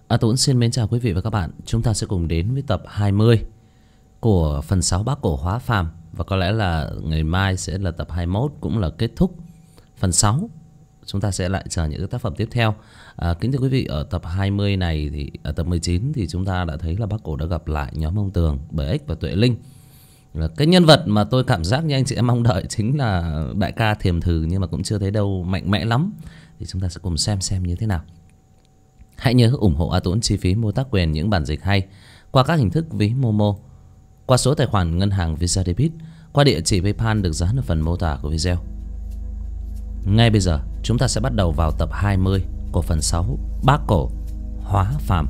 Tuấn xin mến chào quý vị và các bạn. Chúng ta sẽ cùng đến với tập 20 của phần 6 Bác Cổ Hóa Phàm. Và có lẽ là ngày mai sẽ là tập 21, cũng là kết thúc phần 6. Chúng ta sẽ lại chờ những cái tác phẩm tiếp theo. Kính thưa quý vị, ở tập 20 này thì ở tập 19 thì chúng ta đã thấy là Bác Cổ đã gặp lại nhóm ông Tường, Bảy Ếch và Tuệ Linh. Cái nhân vật mà tôi cảm giác như anh chị em mong đợi chính là đại ca Thiềm Thử, nhưng mà cũng chưa thấy đâu mạnh mẽ lắm. Thì chúng ta sẽ cùng xem như thế nào. Hãy nhớ ủng hộ A Tuấn chi phí mua tác quyền những bản dịch hay qua các hình thức ví Momo, qua số tài khoản ngân hàng Visa Debit, qua địa chỉ PayPal được dán ở phần mô tả của video. Ngay bây giờ chúng ta sẽ bắt đầu vào tập 20 của phần 6 Bác Cổ Hóa Phàm.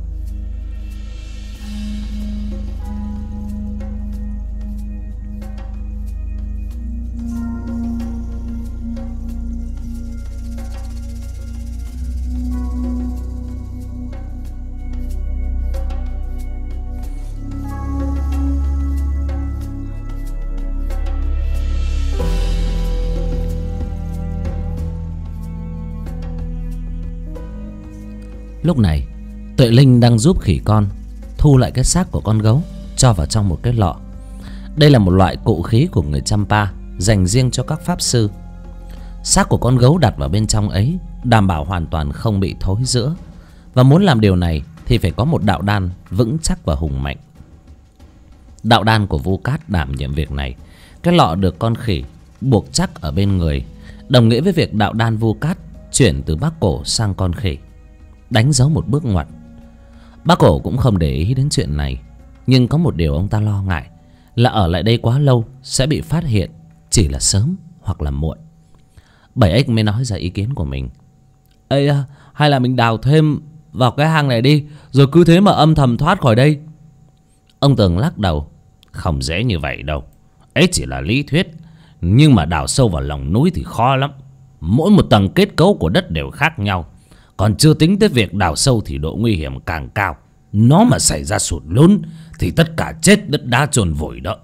Lúc này Tuệ Linh đang giúp khỉ con thu lại cái xác của con gấu, cho vào trong một cái lọ. Đây là một loại cụ khí của người Champa, dành riêng cho các pháp sư. Xác của con gấu đặt vào bên trong ấy đảm bảo hoàn toàn không bị thối rữa. Và muốn làm điều này thì phải có một đạo đan vững chắc và hùng mạnh. Đạo đan của Vu Cát đảm nhiệm việc này. Cái lọ được con khỉ buộc chắc ở bên người, đồng nghĩa với việc đạo đan Vu Cát chuyển từ Bác Cổ sang con khỉ, đánh dấu một bước ngoặt. Bác Cổ cũng không để ý đến chuyện này, nhưng có một điều ông ta lo ngại là ở lại đây quá lâu sẽ bị phát hiện, chỉ là sớm hoặc là muộn. Bảy Ếch mới nói ra ý kiến của mình. Ê, hay là mình đào thêm vào cái hang này đi, rồi cứ thế mà âm thầm thoát khỏi đây. Ông Tường lắc đầu. Không dễ như vậy đâu. Ấy chỉ là lý thuyết, nhưng mà đào sâu vào lòng núi thì khó lắm. Mỗi một tầng kết cấu của đất đều khác nhau. Còn chưa tính tới việc đào sâu thì độ nguy hiểm càng cao. Nó mà xảy ra sụt lún thì tất cả chết đất đá chôn vùi đó.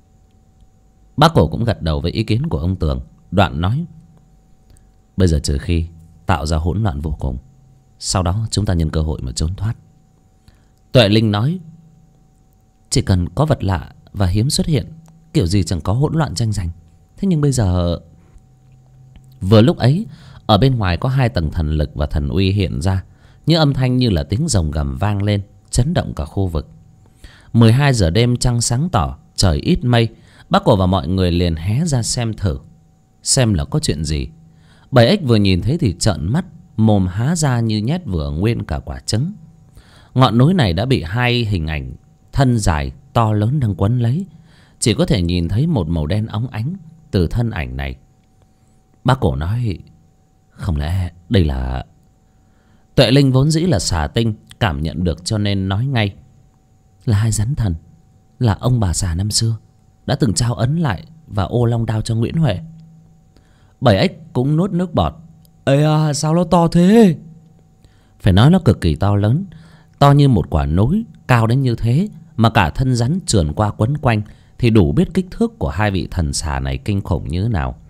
Bác Cổ cũng gật đầu với ý kiến của ông Tường. Đoạn nói. Bây giờ trừ khi tạo ra hỗn loạn vô cùng, sau đó chúng ta nhân cơ hội mà trốn thoát. Tuệ Linh nói. Chỉ cần có vật lạ và hiếm xuất hiện, kiểu gì chẳng có hỗn loạn tranh giành. Thế nhưng bây giờ... Vừa lúc ấy, ở bên ngoài có hai tầng thần lực và thần uy hiện ra, những âm thanh như là tiếng rồng gầm vang lên, chấn động cả khu vực. 12 giờ đêm, trăng sáng tỏ, trời ít mây. Bác Cổ và mọi người liền hé ra xem thử, xem là có chuyện gì. Bảy Ếch vừa nhìn thấy thì trợn mắt, mồm há ra như nhét vừa nguyên cả quả trứng. Ngọn núi này đã bị hai hình ảnh thân dài to lớn đang quấn lấy, chỉ có thể nhìn thấy một màu đen óng ánh từ thân ảnh này. Bác Cổ nói. Không lẽ đây là... Tuệ Linh vốn dĩ là xà tinh, cảm nhận được cho nên nói ngay. Là hai rắn thần, là ông bà già năm xưa đã từng trao ấn lại và ô long đao cho Nguyễn Huệ. Bảy Ếch cũng nuốt nước bọt. Ê à, sao nó to thế? Phải nói nó cực kỳ to lớn, to như một quả núi, cao đến như thế mà cả thân rắn trườn qua quấn quanh, thì đủ biết kích thước của hai vị thần xà này kinh khủng như thế nào.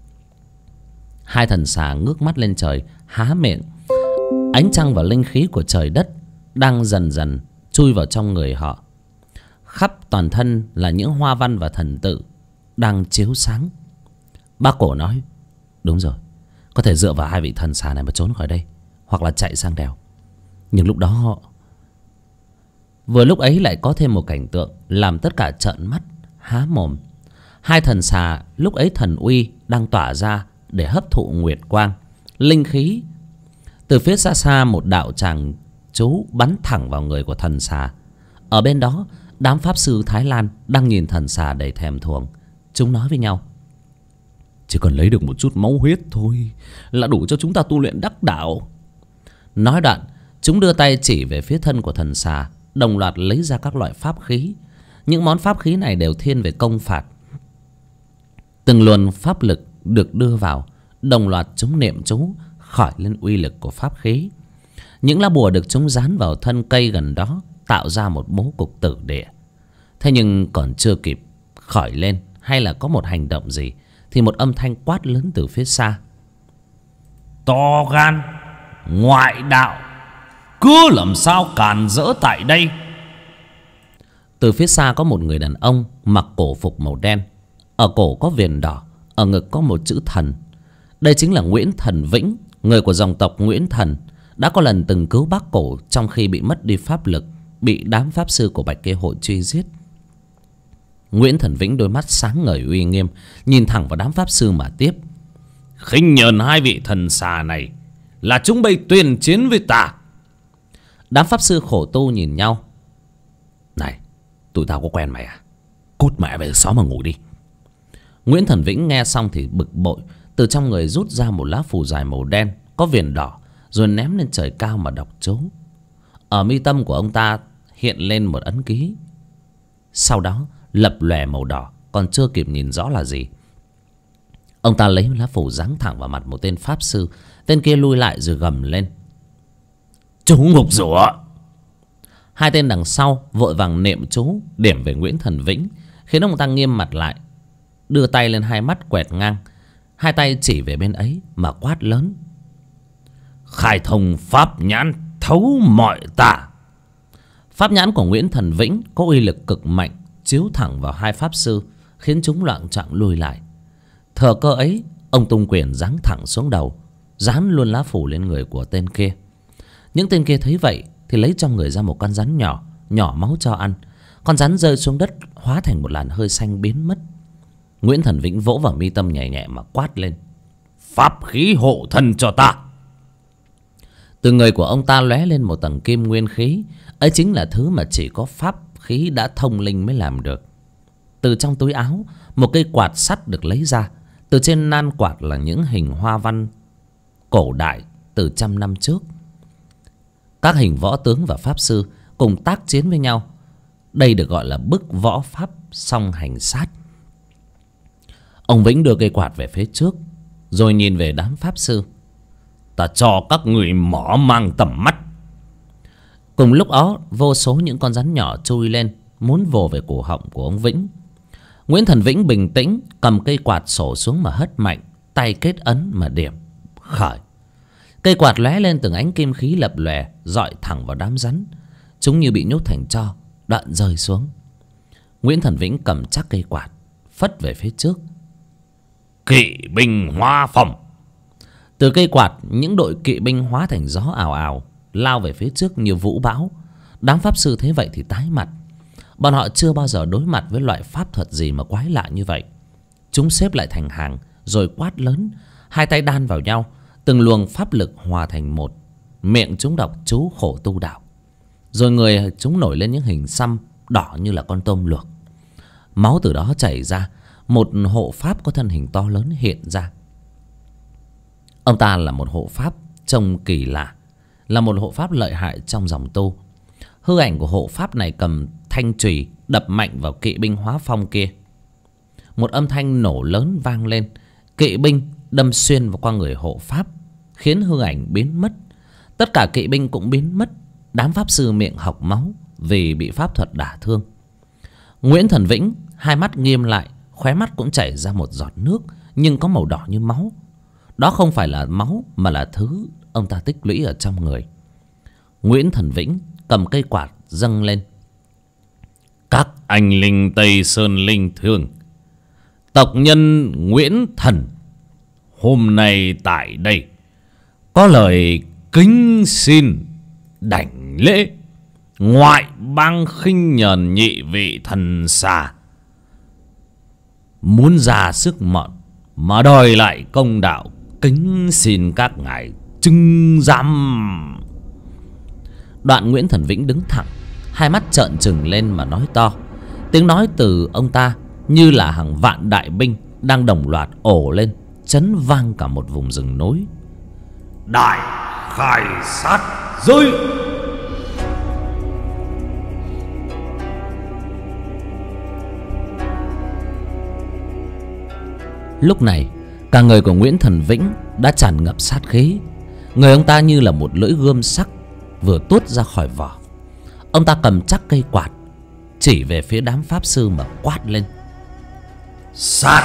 Hai thần xà ngước mắt lên trời, há miệng. Ánh trăng và linh khí của trời đất đang dần dần chui vào trong người họ. Khắp toàn thân là những hoa văn và thần tự đang chiếu sáng. Bác Cổ nói. Đúng rồi, có thể dựa vào hai vị thần xà này mà trốn khỏi đây, hoặc là chạy sang đèo. Nhưng lúc đó... Vừa lúc ấy lại có thêm một cảnh tượng làm tất cả trợn mắt há mồm. Hai thần xà lúc ấy thần uy đang tỏa ra để hấp thụ nguyệt quang, linh khí. Từ phía xa xa một đạo tràng chú bắn thẳng vào người của thần xà. Ở bên đó, đám pháp sư Thái Lan đang nhìn thần xà đầy thèm thuồng. Chúng nói với nhau. Chỉ cần lấy được một chút máu huyết thôi là đủ cho chúng ta tu luyện đắc đạo. Nói đoạn, chúng đưa tay chỉ về phía thân của thần xà, đồng loạt lấy ra các loại pháp khí. Những món pháp khí này đều thiên về công phạt. Từng luồng pháp lực được đưa vào, đồng loạt chúng niệm chú khỏi lên uy lực của pháp khí. Những lá bùa được chúng dán vào thân cây gần đó, tạo ra một bố cục tử địa. Thế nhưng còn chưa kịp khỏi lên hay là có một hành động gì, thì một âm thanh quát lớn từ phía xa. To gan, ngoại đạo, cứ làm sao càn rỡ tại đây. Từ phía xa có một người đàn ông mặc cổ phục màu đen, ở cổ có viền đỏ, ở ngực có một chữ thần. Đây chính là Nguyễn Thần Vĩnh, người của dòng tộc Nguyễn Thần, đã có lần từng cứu bác Cổ trong khi bị mất đi pháp lực, bị đám pháp sư của Bạch Kê Hội truy giết. Nguyễn Thần Vĩnh đôi mắt sáng ngời uy nghiêm, nhìn thẳng vào đám pháp sư mà tiếp: khinh nhờn hai vị thần xà này là chúng bay tuyên chiến với ta. Đám pháp sư khổ tu nhìn nhau: này, tụi tao có quen mày à? Cút mẹ về xó mà ngủ đi. Nguyễn Thần Vĩnh nghe xong thì bực bội, từ trong người rút ra một lá phù dài màu đen có viền đỏ, rồi ném lên trời cao mà đọc chú. Ở mi tâm của ông ta hiện lên một ấn ký, sau đó lập lòe màu đỏ, còn chưa kịp nhìn rõ là gì. Ông ta lấy lá phù giáng thẳng vào mặt một tên pháp sư. Tên kia lui lại rồi gầm lên: chú ngục rủa. Hai tên đằng sau vội vàng niệm chú điểm về Nguyễn Thần Vĩnh, khiến ông ta nghiêm mặt lại, đưa tay lên hai mắt quẹt ngang, hai tay chỉ về bên ấy mà quát lớn: khai thông pháp nhãn thấu mọi tà. Pháp nhãn của Nguyễn Thần Vĩnh có uy lực cực mạnh, chiếu thẳng vào hai pháp sư, khiến chúng loạng choạng lùi lại. Thừa cơ ấy, ông tung quyền giáng thẳng xuống đầu, dán luôn lá phủ lên người của tên kia. Những tên kia thấy vậy thì lấy trong người ra một con rắn nhỏ, nhỏ máu cho ăn. Con rắn rơi xuống đất, hóa thành một làn hơi xanh biến mất. Nguyễn Thần Vĩnh vỗ vào mi tâm nhẹ nhẹ mà quát lên: pháp khí hộ thân cho ta. Từ người của ông ta lóe lên một tầng kim nguyên khí, ấy chính là thứ mà chỉ có pháp khí đã thông linh mới làm được. Từ trong túi áo, một cây quạt sắt được lấy ra. Từ trên nan quạt là những hình hoa văn cổ đại từ trăm năm trước. Các hình võ tướng và pháp sư cùng tác chiến với nhau. Đây được gọi là bức võ pháp song hành sát. Ông Vĩnh đưa cây quạt về phía trước, rồi nhìn về đám pháp sư: ta cho các người mở mang tầm mắt. Cùng lúc đó, vô số những con rắn nhỏ chui lên, muốn vồ về cổ họng của ông Vĩnh. Nguyễn Thần Vĩnh bình tĩnh cầm cây quạt sổ xuống mà hất mạnh, tay kết ấn mà điểm khởi. Cây quạt lóe lên từng ánh kim khí lập lòe, dọi thẳng vào đám rắn. Chúng như bị nhốt thành tro, đoạn rơi xuống. Nguyễn Thần Vĩnh cầm chắc cây quạt, phất về phía trước: kỵ binh hóa phong. Từ cây quạt, những đội kỵ binh hóa thành gió ào ào, lao về phía trước như vũ bão. Đám pháp sư thấy vậy thì tái mặt. Bọn họ chưa bao giờ đối mặt với loại pháp thuật gì mà quái lạ như vậy. Chúng xếp lại thành hàng, rồi quát lớn, hai tay đan vào nhau, từng luồng pháp lực hòa thành một. Miệng chúng đọc chú khổ tu đạo, rồi người chúng nổi lên những hình xăm đỏ như là con tôm luộc. Máu từ đó chảy ra, một hộ pháp có thân hình to lớn hiện ra. Ông ta là một hộ pháp trông kỳ lạ, là một hộ pháp lợi hại trong dòng tu. Hư ảnh của hộ pháp này cầm thanh chùy đập mạnh vào kỵ binh hóa phong kia. Một âm thanh nổ lớn vang lên, kỵ binh đâm xuyên vào qua người hộ pháp, khiến hư ảnh biến mất. Tất cả kỵ binh cũng biến mất. Đám pháp sư miệng hộc máu vì bị pháp thuật đả thương. Nguyễn Thần Vĩnh hai mắt nghiêm lại, khóe mắt cũng chảy ra một giọt nước, nhưng có màu đỏ như máu. Đó không phải là máu mà là thứ ông ta tích lũy ở trong người. Nguyễn Thần Vĩnh cầm cây quạt dâng lên: các anh linh Tây Sơn linh thương, tộc nhân Nguyễn Thần hôm nay tại đây có lời kính xin đảnh lễ ngoại bang khinh nhờn nhị vị thần xà, muốn ra sức mọn mà đòi lại công đạo, kính xin các ngài trưng giám. Đoạn Nguyễn Thần Vĩnh đứng thẳng, hai mắt trợn trừng lên mà nói to. Tiếng nói từ ông ta như là hàng vạn đại binh đang đồng loạt ồ lên, chấn vang cả một vùng rừng núi. Đại khai sát giới. Lúc này, cả người của Nguyễn Thần Vĩnh đã tràn ngập sát khí. Người ông ta như là một lưỡi gươm sắc vừa tuốt ra khỏi vỏ. Ông ta cầm chắc cây quạt, chỉ về phía đám pháp sư mà quát lên: sát!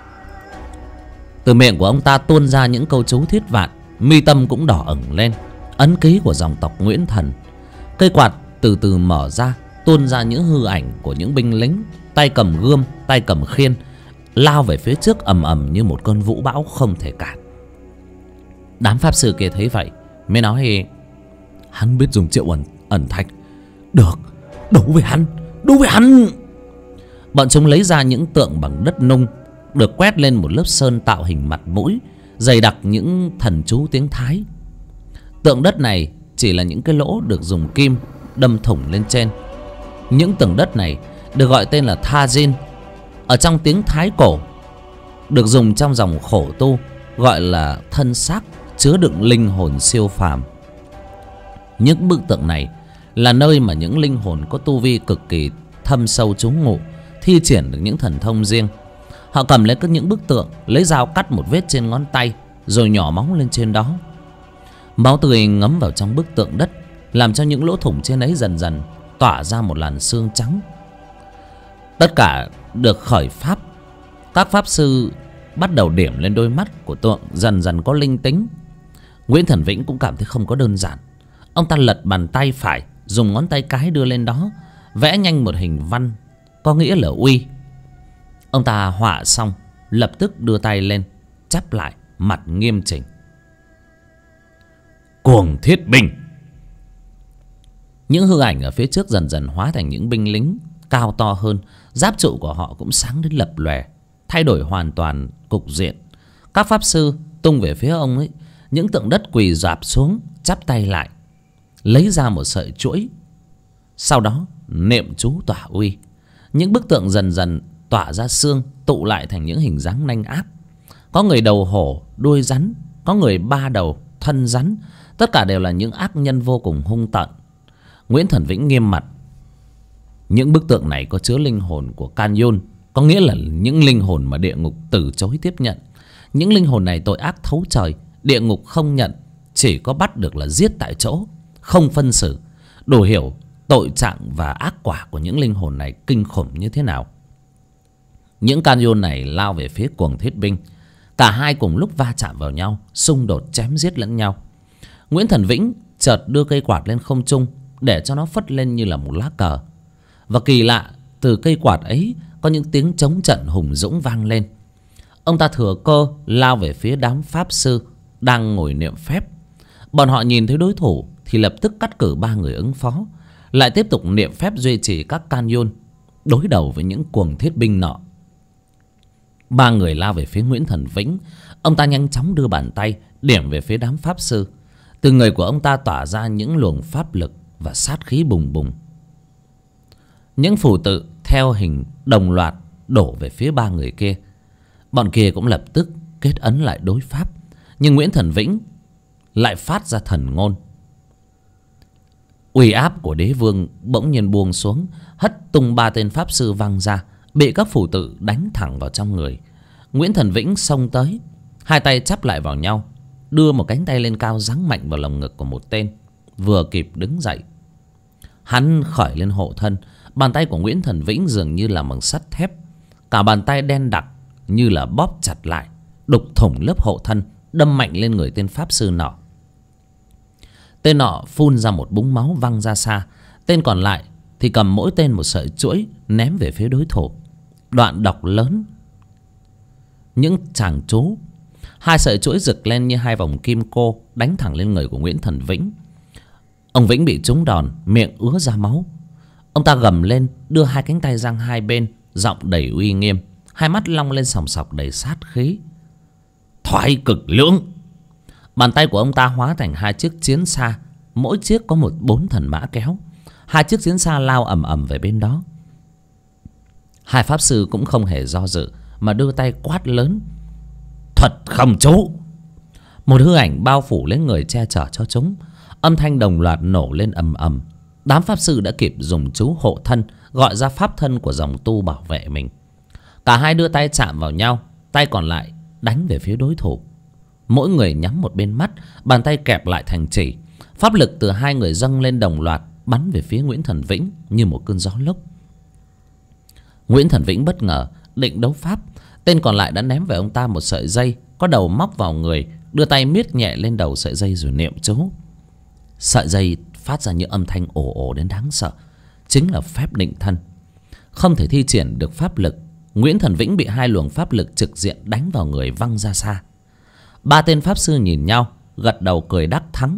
Từ miệng của ông ta tuôn ra những câu chú thiết vạn, mi tâm cũng đỏ ửng lên. ấn ký của dòng tộc Nguyễn Thần. Cây quạt từ từ mở ra, tuôn ra những hư ảnh của những binh lính, tay cầm gươm, tay cầm khiên, lao về phía trước ầm ầm như một cơn vũ bão không thể cản. Đám pháp sư kia thấy vậy mới nói: hắn biết dùng triệu ẩn thạch. Được, đấu với hắn, đấu với hắn. Bọn chúng lấy ra những tượng bằng đất nung, được quét lên một lớp sơn tạo hình mặt mũi, dày đặc những thần chú tiếng Thái. Tượng đất này chỉ là những cái lỗ được dùng kim đâm thủng lên trên. Những tượng đất này được gọi tên là Tha Jin, ở trong tiếng Thái cổ, được dùng trong dòng khổ tu gọi là thân xác chứa đựng linh hồn siêu phàm. Những bức tượng này là nơi mà những linh hồn có tu vi cực kỳ thâm sâu trú ngụ, thi triển được những thần thông riêng. Họ cầm lấy những bức tượng, lấy dao cắt một vết trên ngón tay, rồi nhỏ máu lên trên đó. Máu tươi ngấm vào trong bức tượng đất, làm cho những lỗ thủng trên ấy dần dần tỏa ra một làn xương trắng. Tất cả được khởi pháp. Các pháp sư bắt đầu điểm lên đôi mắt của tượng, dần dần có linh tính. Nguyễn Thần Vĩnh cũng cảm thấy không có đơn giản. Ông ta lật bàn tay phải, dùng ngón tay cái đưa lên đó, vẽ nhanh một hình văn có nghĩa là uy. Ông ta họa xong, lập tức đưa tay lên, chắp lại, mặt nghiêm chỉnh. Cuồng thiết binh. Những hư ảnh ở phía trước dần dần hóa thành những binh lính cao to hơn. Giáp trụ của họ cũng sáng đến lập lòe, thay đổi hoàn toàn cục diện. Các pháp sư tung về phía ông ấy. Những tượng đất quỳ rạp xuống, chắp tay lại, lấy ra một sợi chuỗi, sau đó niệm chú tỏa uy. Những bức tượng dần dần tỏa ra xương, tụ lại thành những hình dáng nanh ác. Có người đầu hổ, đuôi rắn, có người ba đầu, thân rắn. Tất cả đều là những ác nhân vô cùng hung tợn. Nguyễn Thần Vĩnh nghiêm mặt. Những bức tượng này có chứa linh hồn của Can-yôn, có nghĩa là những linh hồn mà địa ngục từ chối tiếp nhận. Những linh hồn này tội ác thấu trời, địa ngục không nhận, chỉ có bắt được là giết tại chỗ, không phân xử. Đủ hiểu tội trạng và ác quả của những linh hồn này kinh khủng như thế nào. Những Can-yôn này lao về phía cuồng thiết binh. Cả hai cùng lúc va chạm vào nhau, xung đột chém giết lẫn nhau. Nguyễn Thần Vĩnh chợt đưa cây quạt lên không trung, để cho nó phất lên như là một lá cờ. Và kỳ lạ, từ cây quạt ấy có những tiếng chống trận hùng dũng vang lên. Ông ta thừa cơ lao về phía đám pháp sư đang ngồi niệm phép. Bọn họ nhìn thấy đối thủ thì lập tức cắt cử 3 người ứng phó, lại tiếp tục niệm phép duy trì các Can-yôn đối đầu với những cuồng thiết binh nọ. 3 người lao về phía Nguyễn Thần Vĩnh. Ông ta nhanh chóng đưa bàn tay điểm về phía đám pháp sư. Từ người của ông ta tỏa ra những luồng pháp lực và sát khí bùng bùng. Những phù tự theo hình đồng loạt đổ về phía 3 người kia. Bọn kia cũng lập tức kết ấn lại đối pháp. Nhưng Nguyễn Thần Vĩnh lại phát ra thần ngôn. Uy áp của đế vương bỗng nhiên buông xuống, hất tung 3 tên pháp sư văng ra, bị các phù tự đánh thẳng vào trong người. Nguyễn Thần Vĩnh xông tới, hai tay chắp lại vào nhau, đưa một cánh tay lên cao giáng mạnh vào lồng ngực của một tên, vừa kịp đứng dậy. Hắn khởi lên hộ thân. Bàn tay của Nguyễn Thần Vĩnh dường như là bằng sắt thép, cả bàn tay đen đặc như là bóp chặt lại, đục thủng lớp hộ thân, đâm mạnh lên người tên pháp sư nọ. Tên nọ phun ra một búng máu văng ra xa. Tên còn lại thì cầm mỗi tên một sợi chuỗi ném về phía đối thủ, đoạn đọc lớn những tràng chú. 2 sợi chuỗi rực lên như 2 vòng kim cô, đánh thẳng lên người của Nguyễn Thần Vĩnh. Ông Vĩnh bị trúng đòn, miệng ứa ra máu. Ông ta gầm lên, đưa 2 cánh tay giang hai bên, giọng đầy uy nghiêm, hai mắt long lên sòng sọc đầy sát khí. Thoái cực lưỡng. Bàn tay của ông ta hóa thành 2 chiếc chiến xa, mỗi chiếc có 4 thần mã kéo. 2 chiếc chiến xa lao ầm ầm về bên đó. 2 pháp sư cũng không hề do dự mà đưa tay quát lớn. Thuật không chú. Một hư ảnh bao phủ lấy người che chở cho chúng. Âm thanh đồng loạt nổ lên ầm ầm. Đám pháp sư đã kịp dùng chú hộ thân, gọi ra pháp thân của dòng tu bảo vệ mình. Cả hai đưa tay chạm vào nhau, tay còn lại đánh về phía đối thủ. Mỗi người nhắm một bên mắt, bàn tay kẹp lại thành chỉ. Pháp lực từ 2 người dâng lên đồng loạt, bắn về phía Nguyễn Thần Vĩnh như một cơn gió lốc. Nguyễn Thần Vĩnh bất ngờ định đấu pháp. Tên còn lại đã ném về ông ta một sợi dây có đầu móc vào người, đưa tay miết nhẹ lên đầu sợi dây rồi niệm chú. Sợi dây phát ra những âm thanh ồ ồ đến đáng sợ, chính là phép định thân. Không thể thi triển được pháp lực, Nguyễn Thần Vĩnh bị hai luồng pháp lực trực diện đánh vào người văng ra xa. Ba tên pháp sư nhìn nhau, gật đầu cười đắc thắng.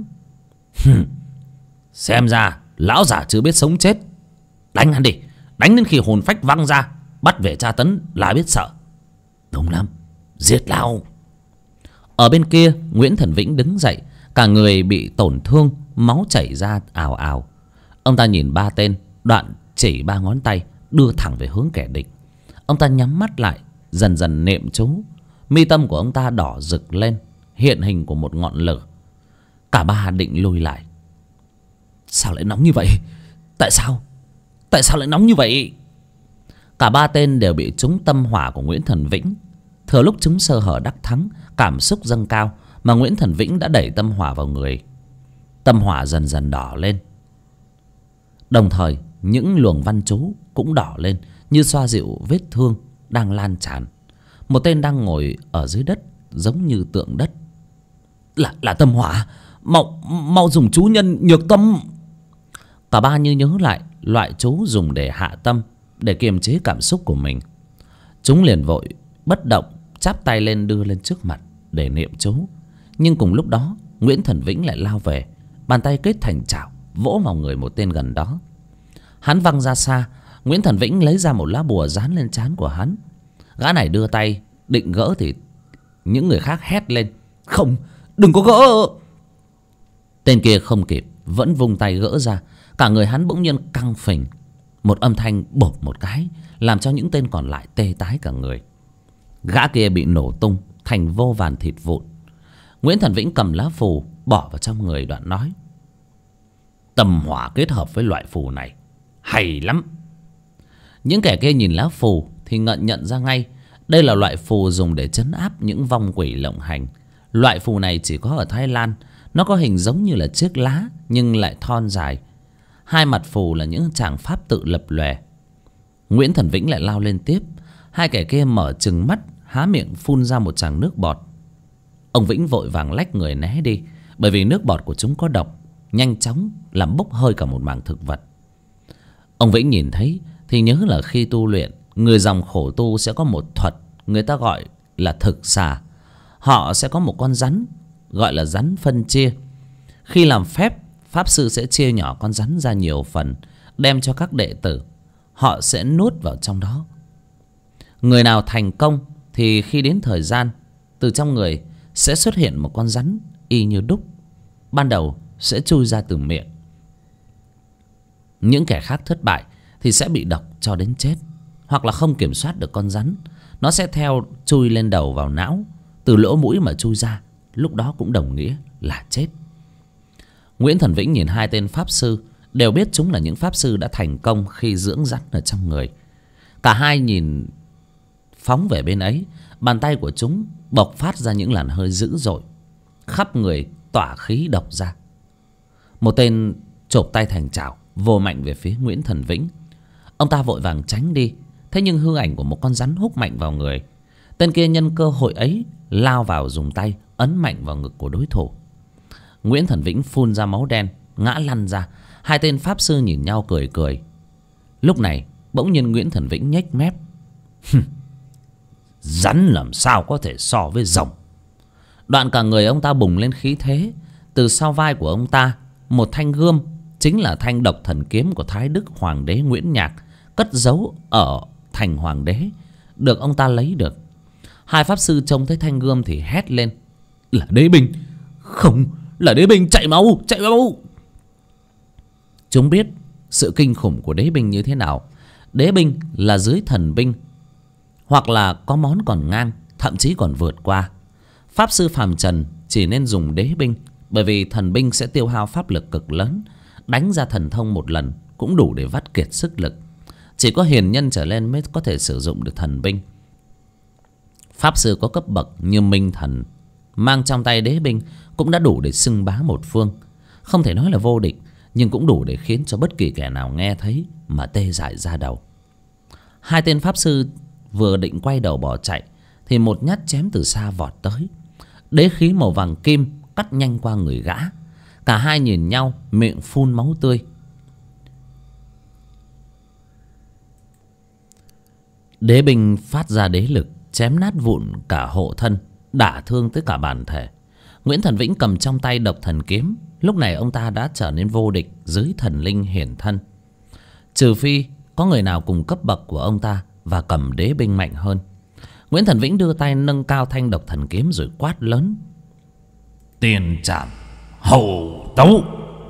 Xem ra lão giả chưa biết sống chết. Đánh hắn đi, đánh đến khi hồn phách văng ra, bắt về tra tấn là biết sợ. Đúng lắm, giết lão. Ở bên kia, Nguyễn Thần Vĩnh đứng dậy, cả người bị tổn thương, máu chảy ra ào ào. Ông ta nhìn ba tên, đoạn chỉ ba ngón tay đưa thẳng về hướng kẻ địch. Ông ta nhắm mắt lại, dần dần niệm chú. Mi tâm của ông ta đỏ rực lên, hiện hình của một ngọn lửa. Cả ba định lùi lại. Sao lại nóng như vậy? Tại sao lại nóng như vậy? Cả ba tên đều bị trúng tâm hỏa của Nguyễn Thần Vĩnh. Thừa lúc chúng sơ hở đắc thắng, cảm xúc dâng cao, mà Nguyễn Thần Vĩnh đã đẩy tâm hỏa vào người. Tâm hỏa dần dần đỏ lên. Đồng thời những luồng văn chú cũng đỏ lên, như xoa dịu vết thương đang lan tràn. Một tên đang ngồi ở dưới đất giống như tượng đất. Là tâm hỏa. Mau dùng chú nhân nhược tâm. Cả ba như nhớ lại loại chú dùng để hạ tâm, để kiềm chế cảm xúc của mình. Chúng liền vội bất động, chắp tay lên đưa lên trước mặt để niệm chú. Nhưng cùng lúc đó, Nguyễn Thần Vĩnh lại lao về, bàn tay kết thành chảo vỗ vào người một tên gần đó. Hắn văng ra xa. Nguyễn Thần Vĩnh lấy ra một lá bùa dán lên trán của hắn. Gã này đưa tay định gỡ thì những người khác hét lên: Không, đừng có gỡ. Tên kia không kịp, vẫn vung tay gỡ ra. Cả người hắn bỗng nhiên căng phình. Một âm thanh bột một cái làm cho những tên còn lại tê tái cả người. Gã kia bị nổ tung thành vô vàn thịt vụn. Nguyễn Thần Vĩnh cầm lá phù bỏ vào trong người, đoạn nói: Tâm hỏa kết hợp với loại phù này hay lắm. Những kẻ kia nhìn lá phù thì nhận ra ngay đây là loại phù dùng để trấn áp những vong quỷ lộng hành. Loại phù này chỉ có ở Thái Lan. Nó có hình giống như là chiếc lá nhưng lại thon dài. Hai mặt phù là những tràng pháp tự lập lòe. Nguyễn Thần Vĩnh lại lao lên tiếp. Hai kẻ kia mở trừng mắt, há miệng phun ra một tràng nước bọt. Ông Vĩnh vội vàng lách người né đi, bởi vì nước bọt của chúng có độc, nhanh chóng làm bốc hơi cả một mảng thực vật. Ông Vĩnh nhìn thấy thì nhớ là khi tu luyện, người dòng khổ tu sẽ có một thuật người ta gọi là thực xà. Họ sẽ có một con rắn gọi là rắn phân chia. Khi làm phép, pháp sư sẽ chia nhỏ con rắn ra nhiều phần, đem cho các đệ tử. Họ sẽ nuốt vào trong đó. Người nào thành công thì khi đến thời gian, từ trong người sẽ xuất hiện một con rắn y như đúc. Ban đầu sẽ chui ra từ miệng. Những kẻ khác thất bại thì sẽ bị độc cho đến chết, hoặc là không kiểm soát được con rắn, nó sẽ theo chui lên đầu vào não, từ lỗ mũi mà chui ra, lúc đó cũng đồng nghĩa là chết. Nguyễn Thần Vĩnh nhìn hai tên pháp sư, đều biết chúng là những pháp sư đã thành công khi dưỡng rắn ở trong người. Cả hai nhìn phóng về bên ấy, bàn tay của chúng bộc phát ra những làn hơi dữ dội, khắp người tỏa khí độc ra. Một tên chộp tay thành chảo vồ mạnh về phía Nguyễn Thần Vĩnh. Ông ta vội vàng tránh đi, thế nhưng hư ảnh của một con rắn húc mạnh vào người. Tên kia nhân cơ hội ấy lao vào, dùng tay ấn mạnh vào ngực của đối thủ. Nguyễn Thần Vĩnh phun ra máu đen, ngã lăn ra. Hai tên pháp sư nhìn nhau cười cười. Lúc này bỗng nhiên Nguyễn Thần Vĩnh nhếch mép: Rắn làm sao có thể so với rồng. Đoạn cả người ông ta bùng lên khí thế. Từ sau vai của ông ta, một thanh gươm, chính là thanh độc thần kiếm của Thái Đức Hoàng đế Nguyễn Nhạc, cất giấu ở thành Hoàng đế, được ông ta lấy được. Hai pháp sư trông thấy thanh gươm thì hét lên: Là đế binh. Không, là đế binh, chạy mau, chạy mau. Chúng biết sự kinh khủng của đế binh như thế nào. Đế binh là dưới thần binh, hoặc là có món còn ngang, thậm chí còn vượt qua. Pháp sư phàm trần chỉ nên dùng đế binh, bởi vì thần binh sẽ tiêu hao pháp lực cực lớn. Đánh ra thần thông một lần cũng đủ để vắt kiệt sức lực. Chỉ có hiền nhân trở lên mới có thể sử dụng được thần binh. Pháp sư có cấp bậc như minh thần, mang trong tay đế binh cũng đã đủ để xưng bá một phương. Không thể nói là vô địch, nhưng cũng đủ để khiến cho bất kỳ kẻ nào nghe thấy mà tê dại da đầu. Hai tên pháp sư vừa định quay đầu bỏ chạy thì một nhát chém từ xa vọt tới. Đế khí màu vàng kim cắt nhanh qua người gã. Cả hai nhìn nhau, miệng phun máu tươi. Đế binh phát ra đế lực, chém nát vụn cả hộ thân, đả thương tới cả bản thể. Nguyễn Thần Vĩnh cầm trong tay độc thần kiếm. Lúc này ông ta đã trở nên vô địch dưới thần linh hiển thân. Trừ phi có người nào cùng cấp bậc của ông ta và cầm đế binh mạnh hơn. Nguyễn Thần Vĩnh đưa tay nâng cao thanh độc thần kiếm rồi quát lớn: Tiền trảm hầu tấu.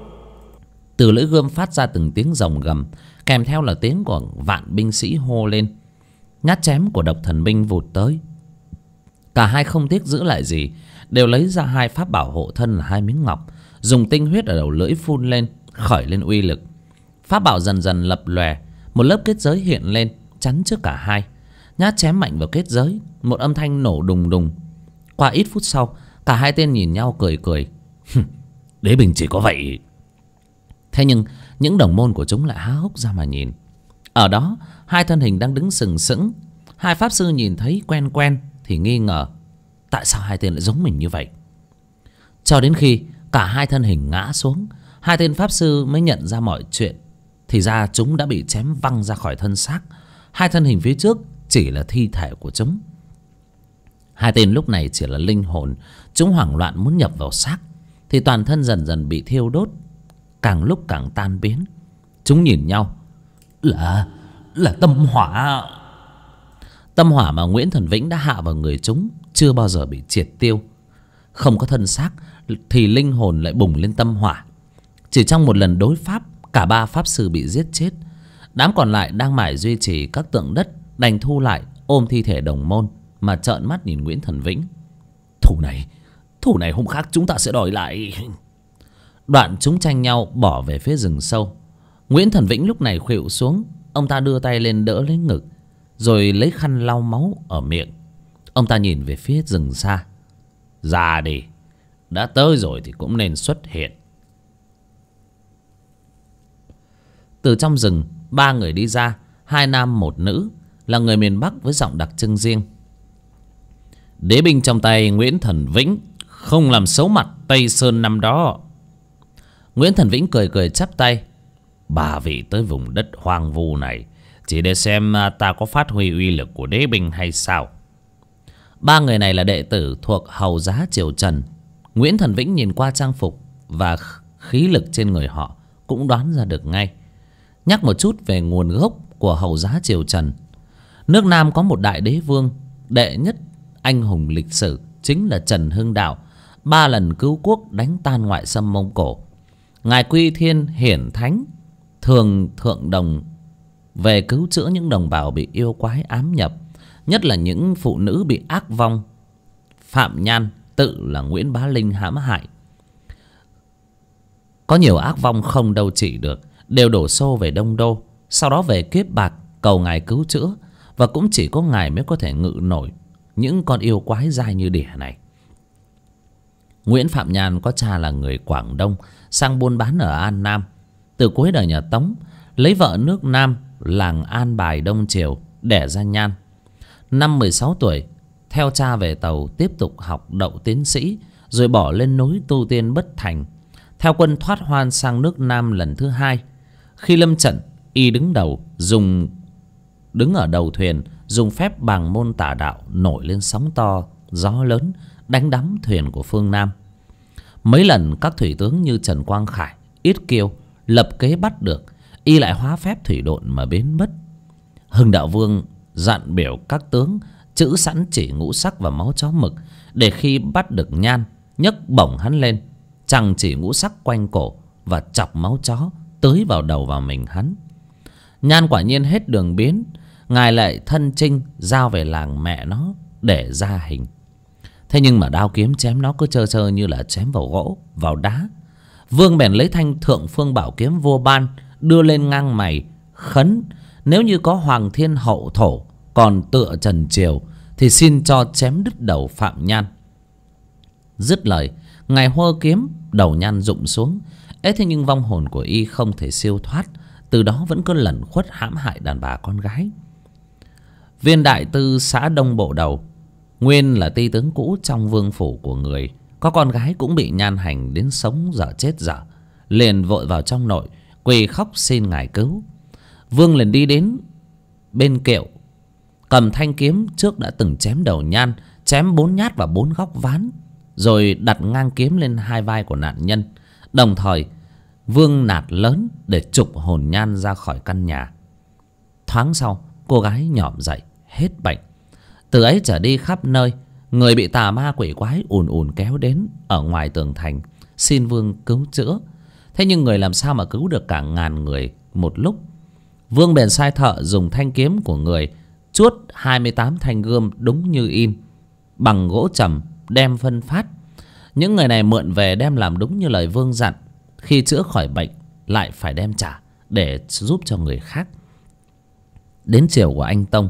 Từ lưỡi gươm phát ra từng tiếng rồng gầm, kèm theo là tiếng của vạn binh sĩ hô lên. Nhát chém của độc thần binh vụt tới. Cả hai không tiếc giữ lại gì, đều lấy ra hai pháp bảo hộ thân là hai miếng ngọc, dùng tinh huyết ở đầu lưỡi phun lên, khởi lên uy lực. Pháp bảo dần dần lập lòe, một lớp kết giới hiện lên chắn trước cả hai. Nhát chém mạnh vào kết giới, một âm thanh nổ đùng đùng. Qua ít phút sau, cả hai tên nhìn nhau cười cười. Đế binh chỉ có vậy. Thế nhưng những đồng môn của chúng lại há hốc ra mà nhìn. Ở đó hai thân hình đang đứng sừng sững. Hai pháp sư nhìn thấy quen quen thì nghi ngờ, tại sao hai tên lại giống mình như vậy? Cho đến khi cả hai thân hình ngã xuống, hai tên pháp sư mới nhận ra mọi chuyện. Thì ra chúng đã bị chém văng ra khỏi thân xác. Hai thân hình phía trước chỉ là thi thể của chúng. Hai tên lúc này chỉ là linh hồn. Chúng hoảng loạn muốn nhập vào xác, thì toàn thân dần dần bị thiêu đốt, càng lúc càng tan biến. Chúng nhìn nhau. Là tâm hỏa. Tâm hỏa mà Nguyễn Thần Vĩnh đã hạ vào người chúng chưa bao giờ bị triệt tiêu. Không có thân xác thì linh hồn lại bùng lên tâm hỏa. Chỉ trong một lần đối pháp, cả ba pháp sư bị giết chết. Đám còn lại đang mải duy trì các tượng đất đành thu lại, ôm thi thể đồng môn mà trợn mắt nhìn Nguyễn Thần Vĩnh. Thù này hôm khác chúng ta sẽ đòi lại. Đoạn chúng tranh nhau bỏ về phía rừng sâu. Nguyễn Thần Vĩnh lúc này khuỵu xuống. Ông ta đưa tay lên đỡ lấy ngực, rồi lấy khăn lau máu ở miệng. Ông ta nhìn về phía rừng xa. Ra đi, đã tới rồi thì cũng nên xuất hiện. Từ trong rừng, ba người đi ra, hai nam một nữ, là người miền Bắc với giọng đặc trưng riêng. Đế binh trong tay Nguyễn Thần Vĩnh không làm xấu mặt Tây Sơn năm đó. Nguyễn Thần Vĩnh cười cười chắp tay. Ba vị tới vùng đất hoang vu này chỉ để xem ta có phát huy uy lực của đế binh hay sao? Ba người này là đệ tử thuộc hầu giá triều Trần. Nguyễn Thần Vĩnh nhìn qua trang phục và khí lực trên người họ cũng đoán ra được ngay. Nhắc một chút về nguồn gốc của hầu giá triều Trần. Nước Nam có một đại đế vương, đệ nhất anh hùng lịch sử, chính là Trần Hưng Đạo, 3 lần cứu quốc đánh tan ngoại xâm Mông Cổ. Ngài quy thiên hiển thánh, thường thượng đồng về cứu chữa những đồng bào bị yêu quái ám nhập, nhất là những phụ nữ bị ác vong Phạm Nhan, tự là Nguyễn Bá Linh hãm hại. Có nhiều ác vong không đâu trị được, đều đổ xô về Đông Đô, sau đó về Kiếp Bạc cầu ngài cứu chữa. Và cũng chỉ có ngài mới có thể ngự nổi những con yêu quái dai như đỉa này. Nguyễn Phạm Nhan có cha là người Quảng Đông, sang buôn bán ở An Nam. Từ cuối đời nhà Tống, lấy vợ nước Nam, làng An Bài Đông Triều, đẻ ra Nhan. Năm 16 tuổi, theo cha về Tàu tiếp tục học đậu tiến sĩ, rồi bỏ lên núi tu tiên bất thành. Theo quân thoát hoan sang nước Nam lần thứ hai. Khi lâm trận, y đứng ở đầu thuyền, dùng phép bàng môn tả đạo nổi lên sóng to, gió lớn, đánh đắm thuyền của phương Nam. Mấy lần các thủy tướng như Trần Quang Khải, Yết Kiêu lập kế bắt được, y lại hóa phép thủy độn mà biến mất. Hưng Đạo Vương dặn biểu các tướng chữ sẵn chỉ ngũ sắc và máu chó mực, để khi bắt được Nhan, nhấc bổng hắn lên, chằng chỉ ngũ sắc quanh cổ và chọc máu chó tưới vào đầu vào mình hắn. Nhan quả nhiên hết đường biến, ngài lại thân chinh giao về làng mẹ nó để ra hình. Thế nhưng mà đao kiếm chém nó cứ trơ như là chém vào gỗ, vào đá. Vương bèn lấy thanh Thượng Phương Bảo Kiếm vô ban đưa lên ngang mày, khấn nếu như có Hoàng Thiên Hậu Thổ còn tựa Trần Triều thì xin cho chém đứt đầu Phạm Nhan. Dứt lời, ngài hô kiếm, đầu Nhan rụng xuống. Thế nhưng vong hồn của y không thể siêu thoát, từ đó vẫn cứ lẩn khuất hãm hại đàn bà con gái. Viên đại tư xã Đông Bộ Đầu, nguyên là ty tướng cũ trong vương phủ của người Có con gái cũng bị nhan hành đến sống dở chết dở, liền vội vào trong nội quỳ khóc xin ngài cứu. Vương liền đi đến bên kiệu, cầm thanh kiếm trước đã từng chém đầu nhan, chém 4 nhát vào 4 góc ván, rồi đặt ngang kiếm lên 2 vai của nạn nhân. Đồng thời Vương nạt lớn để trục hồn nhan ra khỏi căn nhà. Thoáng sau, cô gái nhỏm dậy hết bệnh. Từ ấy trở đi, khắp nơi người bị tà ma quỷ quái ùn ùn kéo đến ở ngoài tường thành xin Vương cứu chữa. Thế nhưng người làm sao mà cứu được cả ngàn người một lúc. Vương bèn sai thợ dùng thanh kiếm của người chuốt 28 thanh gươm đúng như in, bằng gỗ trầm đem phân phát. Những người này mượn về đem làm đúng như lời Vương dặn. Khi chữa khỏi bệnh lại phải đem trả để giúp cho người khác. Đến chiều của anh Tông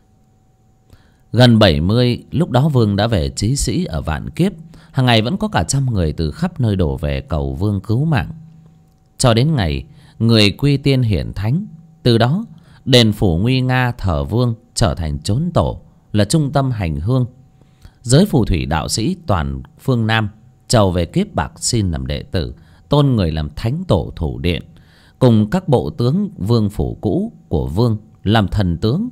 gần 70, lúc đó Vương đã về chí sĩ ở Vạn Kiếp. Hàng ngày vẫn có cả trăm người từ khắp nơi đổ về cầu Vương cứu mạng. Cho đến ngày người quy tiên hiển thánh, từ đó đền phủ nguy nga thờ Vương trở thành chốn tổ, là trung tâm hành hương. Giới phù thủy đạo sĩ toàn phương Nam trầu về Kiếp Bạc xin làm đệ tử, tôn người làm thánh tổ thủ điện, cùng các bộ tướng vương phủ cũ của Vương làm thần tướng,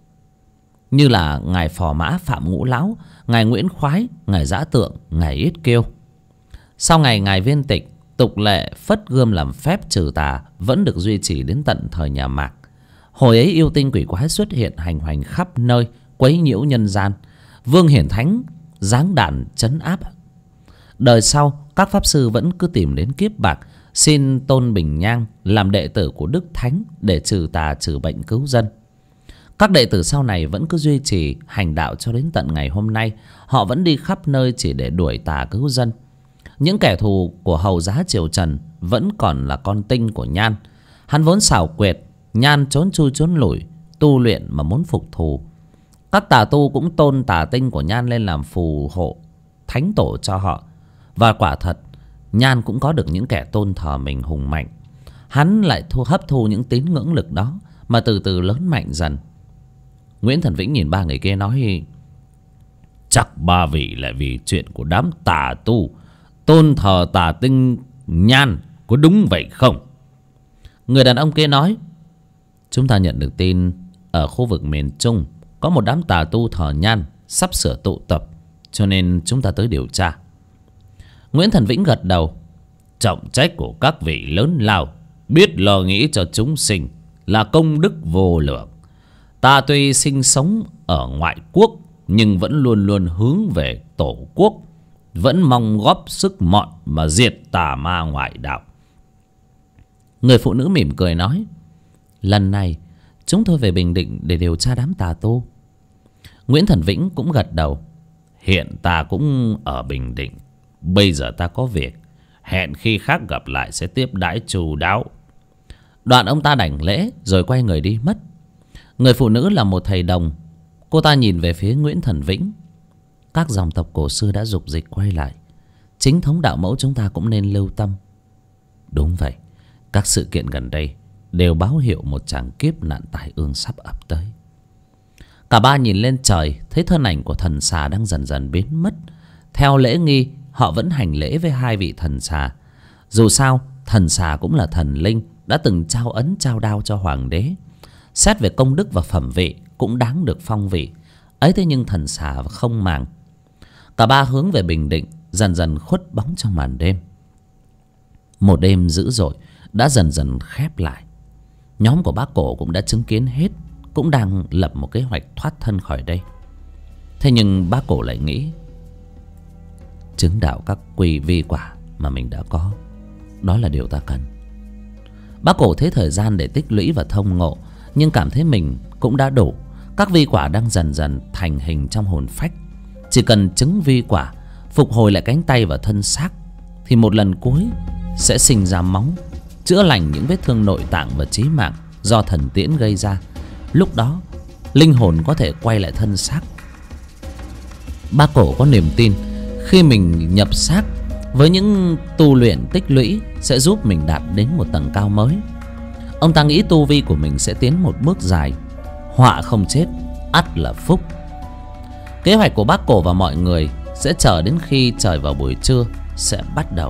như là ngài Phò Mã Phạm Ngũ Lão, ngài Nguyễn Khoái, ngài Dã Tượng, ngài Yết Kiêu. Sau ngày ngài Viên Tịch, tục lệ phất gươm làm phép trừ tà vẫn được duy trì đến tận thời nhà Mạc. Hồi ấy yêu tinh quỷ quái xuất hiện hành hoành khắp nơi, quấy nhiễu nhân gian. Vương hiển thánh giáng đàn trấn áp. Đời sau các pháp sư vẫn cứ tìm đến Kiếp Bạc xin tôn Bình Nhang làm đệ tử của Đức Thánh để trừ tà trừ bệnh cứu dân. Các đệ tử sau này vẫn cứ duy trì hành đạo cho đến tận ngày hôm nay. Họ vẫn đi khắp nơi chỉ để đuổi tà cứu dân. Những kẻ thù của hầu giá triều Trần vẫn còn là con tinh của Nhan. Hắn vốn xảo quyệt, Nhan trốn chui trốn lủi, tu luyện mà muốn phục thù. Các tà tu cũng tôn tà tinh của Nhan lên làm phù hộ thánh tổ cho họ. Và quả thật, Nhan cũng có được những kẻ tôn thờ mình hùng mạnh. Hắn lại hấp thu những tín ngưỡng lực đó mà từ từ lớn mạnh dần. Nguyễn Thần Vĩnh nhìn ba người kia nói: chắc ba vị lại vì chuyện của đám tà tu tôn thờ tà tinh Nhan, có đúng vậy không? Người đàn ông kia nói: chúng ta nhận được tin ở khu vực miền Trung có một đám tà tu thờ Nhan sắp sửa tụ tập, cho nên chúng ta tới điều tra. Nguyễn Thần Vĩnh gật đầu. Trọng trách của các vị lớn lao, biết lo nghĩ cho chúng sinh là công đức vô lượng. Ta tuy sinh sống ở ngoại quốc nhưng vẫn luôn luôn hướng về tổ quốc, vẫn mong góp sức mọn mà diệt tà ma ngoại đạo. Người phụ nữ mỉm cười nói: lần này chúng tôi về Bình Định để điều tra đám tà tu. Nguyễn Thần Vĩnh cũng gật đầu. Hiện ta cũng ở Bình Định, bây giờ ta có việc, hẹn khi khác gặp lại sẽ tiếp đãi chu đáo. Đoạn ông ta đảnh lễ rồi quay người đi mất. Người phụ nữ là một thầy đồng. Cô ta nhìn về phía Nguyễn Thần Vĩnh. Các dòng tộc cổ xưa đã dục dịch quay lại, chính thống đạo mẫu chúng ta cũng nên lưu tâm. Đúng vậy, các sự kiện gần đây đều báo hiệu một tràng kiếp nạn tai ương sắp ập tới. Cả ba nhìn lên trời, thấy thân ảnh của thần xà đang dần dần biến mất. Theo lễ nghi, họ vẫn hành lễ với hai vị thần xà. Dù sao, thần xà cũng là thần linh, đã từng trao ấn trao đao cho hoàng đế. Xét về công đức và phẩm vị cũng đáng được phong vị ấy, thế nhưng thần xà không màng. Cả ba hướng về Bình Định, dần dần khuất bóng trong màn đêm. Một đêm dữ dội đã dần dần khép lại. Nhóm của bác Cổ cũng đã chứng kiến hết, cũng đang lập một kế hoạch thoát thân khỏi đây. Thế nhưng bác Cổ lại nghĩ chứng đạo các quy vi quả mà mình đã có, đó là điều ta cần. Bác Cổ thấy thời gian để tích lũy và thông ngộ, nhưng cảm thấy mình cũng đã đủ. Các vi quả đang dần dần thành hình trong hồn phách. Chỉ cần chứng vi quả, phục hồi lại cánh tay và thân xác, thì một lần cuối sẽ sinh ra máu, chữa lành những vết thương nội tạng và chí mạng do thần tiễn gây ra. Lúc đó linh hồn có thể quay lại thân xác. Bác Cổ có niềm tin khi mình nhập xác với những tu luyện tích lũy sẽ giúp mình đạt đến một tầng cao mới. Ông ta nghĩ tu vi của mình sẽ tiến một bước dài. Họa không chết, ắt là phúc. Kế hoạch của bác Cổ và mọi người sẽ chờ đến khi trời vào buổi trưa sẽ bắt đầu.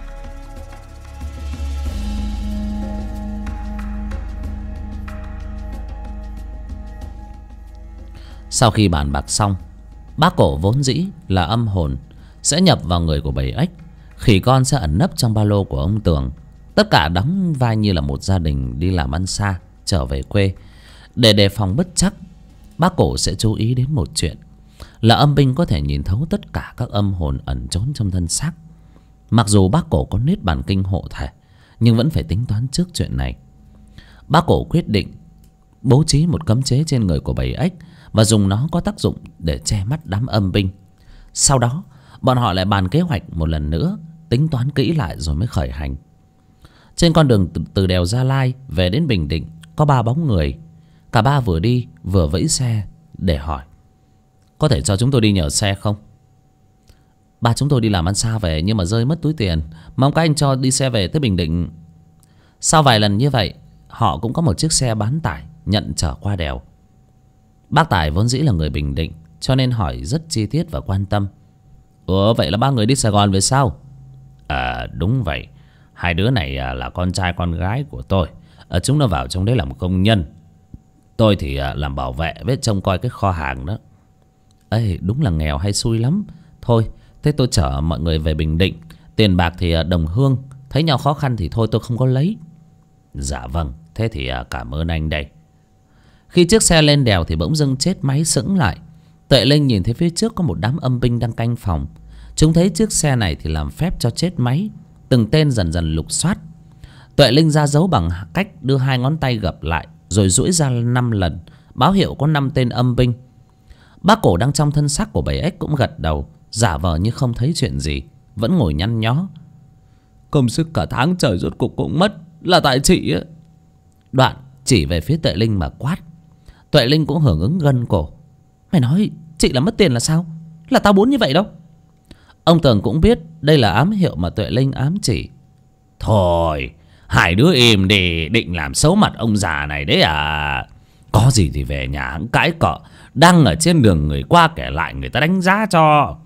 Sau khi bàn bạc xong, bác cổ vốn dĩ là âm hồn sẽ nhập vào người của bầy ếch. Khỉ con sẽ ẩn nấp trong ba lô của ông Tường. Tất cả đóng vai như là một gia đình đi làm ăn xa trở về quê. Để đề phòng bất trắc, bác cổ sẽ chú ý đến một chuyện là âm binh có thể nhìn thấu tất cả các âm hồn ẩn trốn trong thân xác. Mặc dù bác cổ có niết bàn kinh hộ thể, nhưng vẫn phải tính toán trước chuyện này. Bác cổ quyết định bố trí một cấm chế trên người của bầy ếch và dùng nó có tác dụng để che mắt đám âm binh. Sau đó bọn họ lại bàn kế hoạch một lần nữa, tính toán kỹ lại rồi mới khởi hành. Trên con đường từ đèo Gia Lai về đến Bình Định có 3 bóng người. Cả ba vừa đi vừa vẫy xe để hỏi: có thể cho chúng tôi đi nhờ xe không? Ba chúng tôi đi làm ăn xa về nhưng mà rơi mất túi tiền, mong các anh cho đi xe về tới Bình Định. Sau vài lần như vậy, họ cũng có một chiếc xe bán tải nhận chở qua đèo. Bác Tài vốn dĩ là người Bình Định, cho nên hỏi rất chi tiết và quan tâm. Vậy là 3 người đi Sài Gòn về sao? Đúng vậy. 2 đứa này là con trai con gái của tôi. Chúng nó vào trong đấy làm công nhân. Tôi thì làm bảo vệ với trông coi cái kho hàng đó. Ê, đúng là nghèo hay xui lắm. Thôi, thế tôi chở mọi người về Bình Định. Tiền bạc thì đồng hương. Thấy nhau khó khăn thì thôi tôi không có lấy. Dạ vâng, thế thì cảm ơn anh đây. Khi chiếc xe lên đèo thì bỗng dưng chết máy sững lại. Tuệ Linh nhìn thấy phía trước có một đám âm binh đang canh phòng. Chúng thấy chiếc xe này thì làm phép cho chết máy. Từng tên dần dần lục soát. Tuệ Linh ra dấu bằng cách đưa 2 ngón tay gập lại, rồi duỗi ra 5 lần, báo hiệu có 5 tên âm binh. Bác cổ đang trong thân xác của bầy ếch cũng gật đầu, giả vờ như không thấy chuyện gì, vẫn ngồi nhăn nhó. Công sức cả tháng trời rốt cuộc cũng mất, là tại chị á. Đoạn chỉ về phía Tuệ Linh mà quát. Tuệ Linh cũng hưởng ứng gân cổ. Mày nói chị là mất tiền là sao? Là tao muốn như vậy đâu. Ông Tường cũng biết đây là ám hiệu mà Tuệ Linh ám chỉ. Thôi, 2 đứa im đi, định làm xấu mặt ông già này đấy à? Có gì thì về nhà hắn cãi cọ, đang ở trên đường người qua kẻ lại người ta đánh giá cho.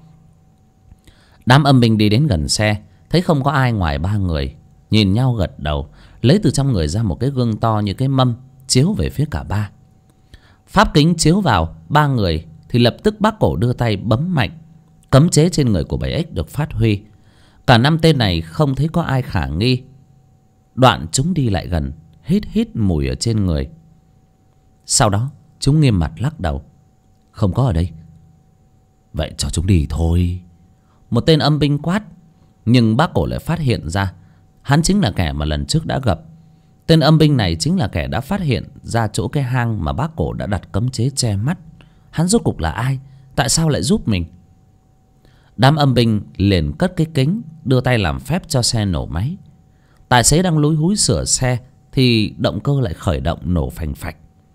Đám âm binh đi đến gần xe, thấy không có ai ngoài 3 người, nhìn nhau gật đầu, lấy từ trong người ra một cái gương to như cái mâm, chiếu về phía cả ba. Pháp kính chiếu vào 3 người thì lập tức bác cổ đưa tay bấm mạnh. Cấm chế trên người của bầy ếch được phát huy. Cả 5 tên này không thấy có ai khả nghi. Đoạn chúng đi lại gần, hít hít mùi ở trên người. Sau đó chúng nghiêm mặt lắc đầu. Không có ở đây. Vậy cho chúng đi thôi. Một tên âm binh quát. Nhưng bác cổ lại phát hiện ra hắn chính là kẻ mà lần trước đã gặp. Tên âm binh này chính là kẻ đã phát hiện ra chỗ cái hang mà bác cổ đã đặt cấm chế che mắt. Hắn rốt cục là ai? Tại sao lại giúp mình? Đám âm binh liền cất cái kính, đưa tay làm phép cho xe nổ máy. Tài xế đang lúi húi sửa xe thì động cơ lại khởi động nổ phành phạch.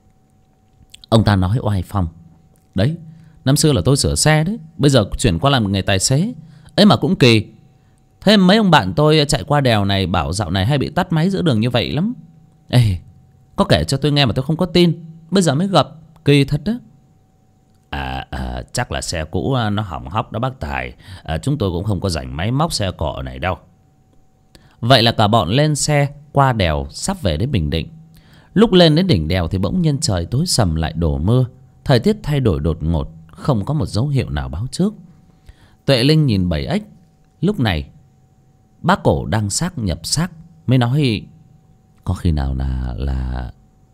Ông ta nói oai phong. Đấy, năm xưa là tôi sửa xe đấy, bây giờ chuyển qua làm nghề tài xế. Ấy mà cũng kỳ. Thế mấy ông bạn tôi chạy qua đèo này bảo dạo này hay bị tắt máy giữa đường như vậy lắm. Ê, có kể cho tôi nghe mà tôi không có tin. Bây giờ mới gặp, kỳ thật đó. Chắc là xe cũ nó hỏng hóc đó bác Tài. Chúng tôi cũng không có rảnh máy móc xe cộ này đâu. Vậy là cả bọn lên xe qua đèo sắp về đến Bình Định. Lúc lên đến đỉnh đèo thì bỗng nhiên trời tối sầm lại đổ mưa. Thời tiết thay đổi đột ngột, không có một dấu hiệu nào báo trước. Tuệ Linh nhìn bầy ếch. Lúc này bác cổ đang xác nhập xác, mới nói: có khi nào là...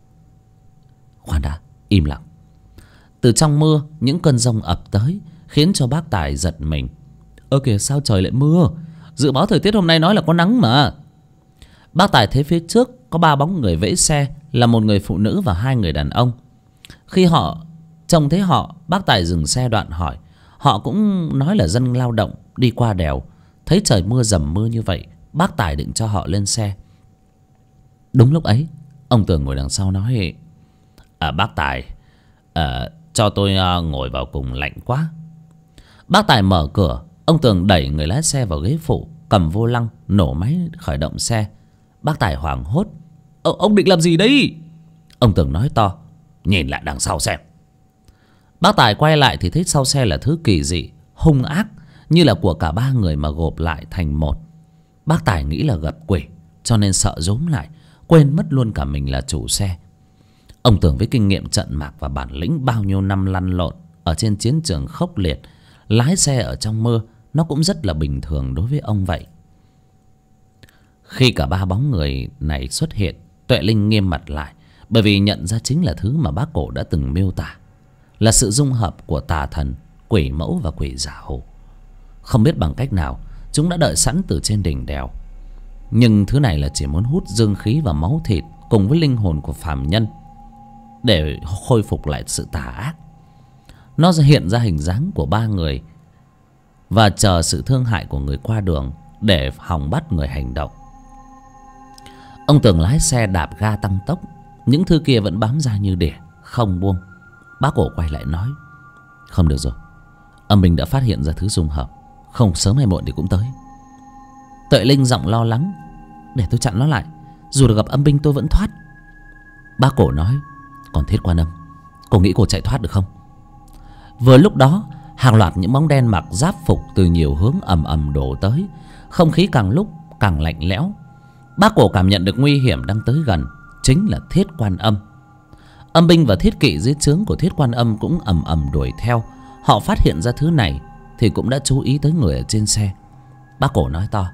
Khoan đã, im lặng. Từ trong mưa những cơn giông ập tới, khiến cho bác Tài giật mình. Kìa, sao trời lại mưa? Dự báo thời tiết hôm nay nói là có nắng mà. Bác Tài thấy phía trước có 3 bóng người vẫy xe, là một người phụ nữ và 2 người đàn ông. Khi họ trông thấy họ, bác Tài dừng xe đoạn hỏi. Họ cũng nói là dân lao động đi qua đèo. Thấy trời mưa dầm mưa như vậy, bác Tài định cho họ lên xe. Đúng lúc ấy, ông Tường ngồi đằng sau nói: bác Tài, cho tôi ngồi vào cùng, lạnh quá. Bác Tài mở cửa. Ông Tường đẩy người lái xe vào ghế phụ, cầm vô lăng, nổ máy khởi động xe. Bác Tài hoảng hốt. Ông định làm gì đấy? Ông Tường nói to: nhìn lại đằng sau xem. Bác Tài quay lại thì thấy sau xe là thứ kỳ dị, hung ác. như là của cả ba người mà gộp lại thành một. Bác Tài nghĩ là gặp quỷ, cho nên sợ rúm lại, quên mất luôn cả mình là chủ xe. Ông Tường với kinh nghiệm trận mạc và bản lĩnh bao nhiêu năm lăn lộn ở trên chiến trường khốc liệt, lái xe ở trong mưa nó cũng rất là bình thường đối với ông vậy. Khi cả ba bóng người này xuất hiện, Tuệ Linh nghiêm mặt lại, bởi vì nhận ra chính là thứ mà bác Cổ đã từng miêu tả, là sự dung hợp của tà thần, quỷ mẫu và quỷ giả hồ. Không biết bằng cách nào chúng đã đợi sẵn từ trên đỉnh đèo, nhưng thứ này là chỉ muốn hút dương khí và máu thịt cùng với linh hồn của phàm nhân để khôi phục lại sự tà ác. Nó hiện ra hình dáng của ba người và chờ sự thương hại của người qua đường để hòng bắt người hành động. Ông Tường lái xe đạp ga tăng tốc, những thứ kia vẫn bám ra như đỉa không buông. Bác Cổ quay lại nói: không được rồi, âm binh đã phát hiện ra thứ dung hợp, không sớm hay muộn thì cũng tới. Tuệ Linh giọng lo lắng: để tôi chặn nó lại, dù được gặp âm binh tôi vẫn thoát. Bác Cổ nói: còn Thiết Quan Âm, cô nghĩ cô chạy thoát được không? Vừa lúc đó, hàng loạt những bóng đen mặc giáp phục từ nhiều hướng ầm ầm đổ tới, không khí càng lúc càng lạnh lẽo. Bác Cổ cảm nhận được nguy hiểm đang tới gần, chính là Thiết Quan Âm. Âm binh và thiết kỵ dưới trướng của Thiết Quan Âm cũng ầm ầm đuổi theo. Họ phát hiện ra thứ này thì cũng đã chú ý tới người ở trên xe. Bác Cổ nói to: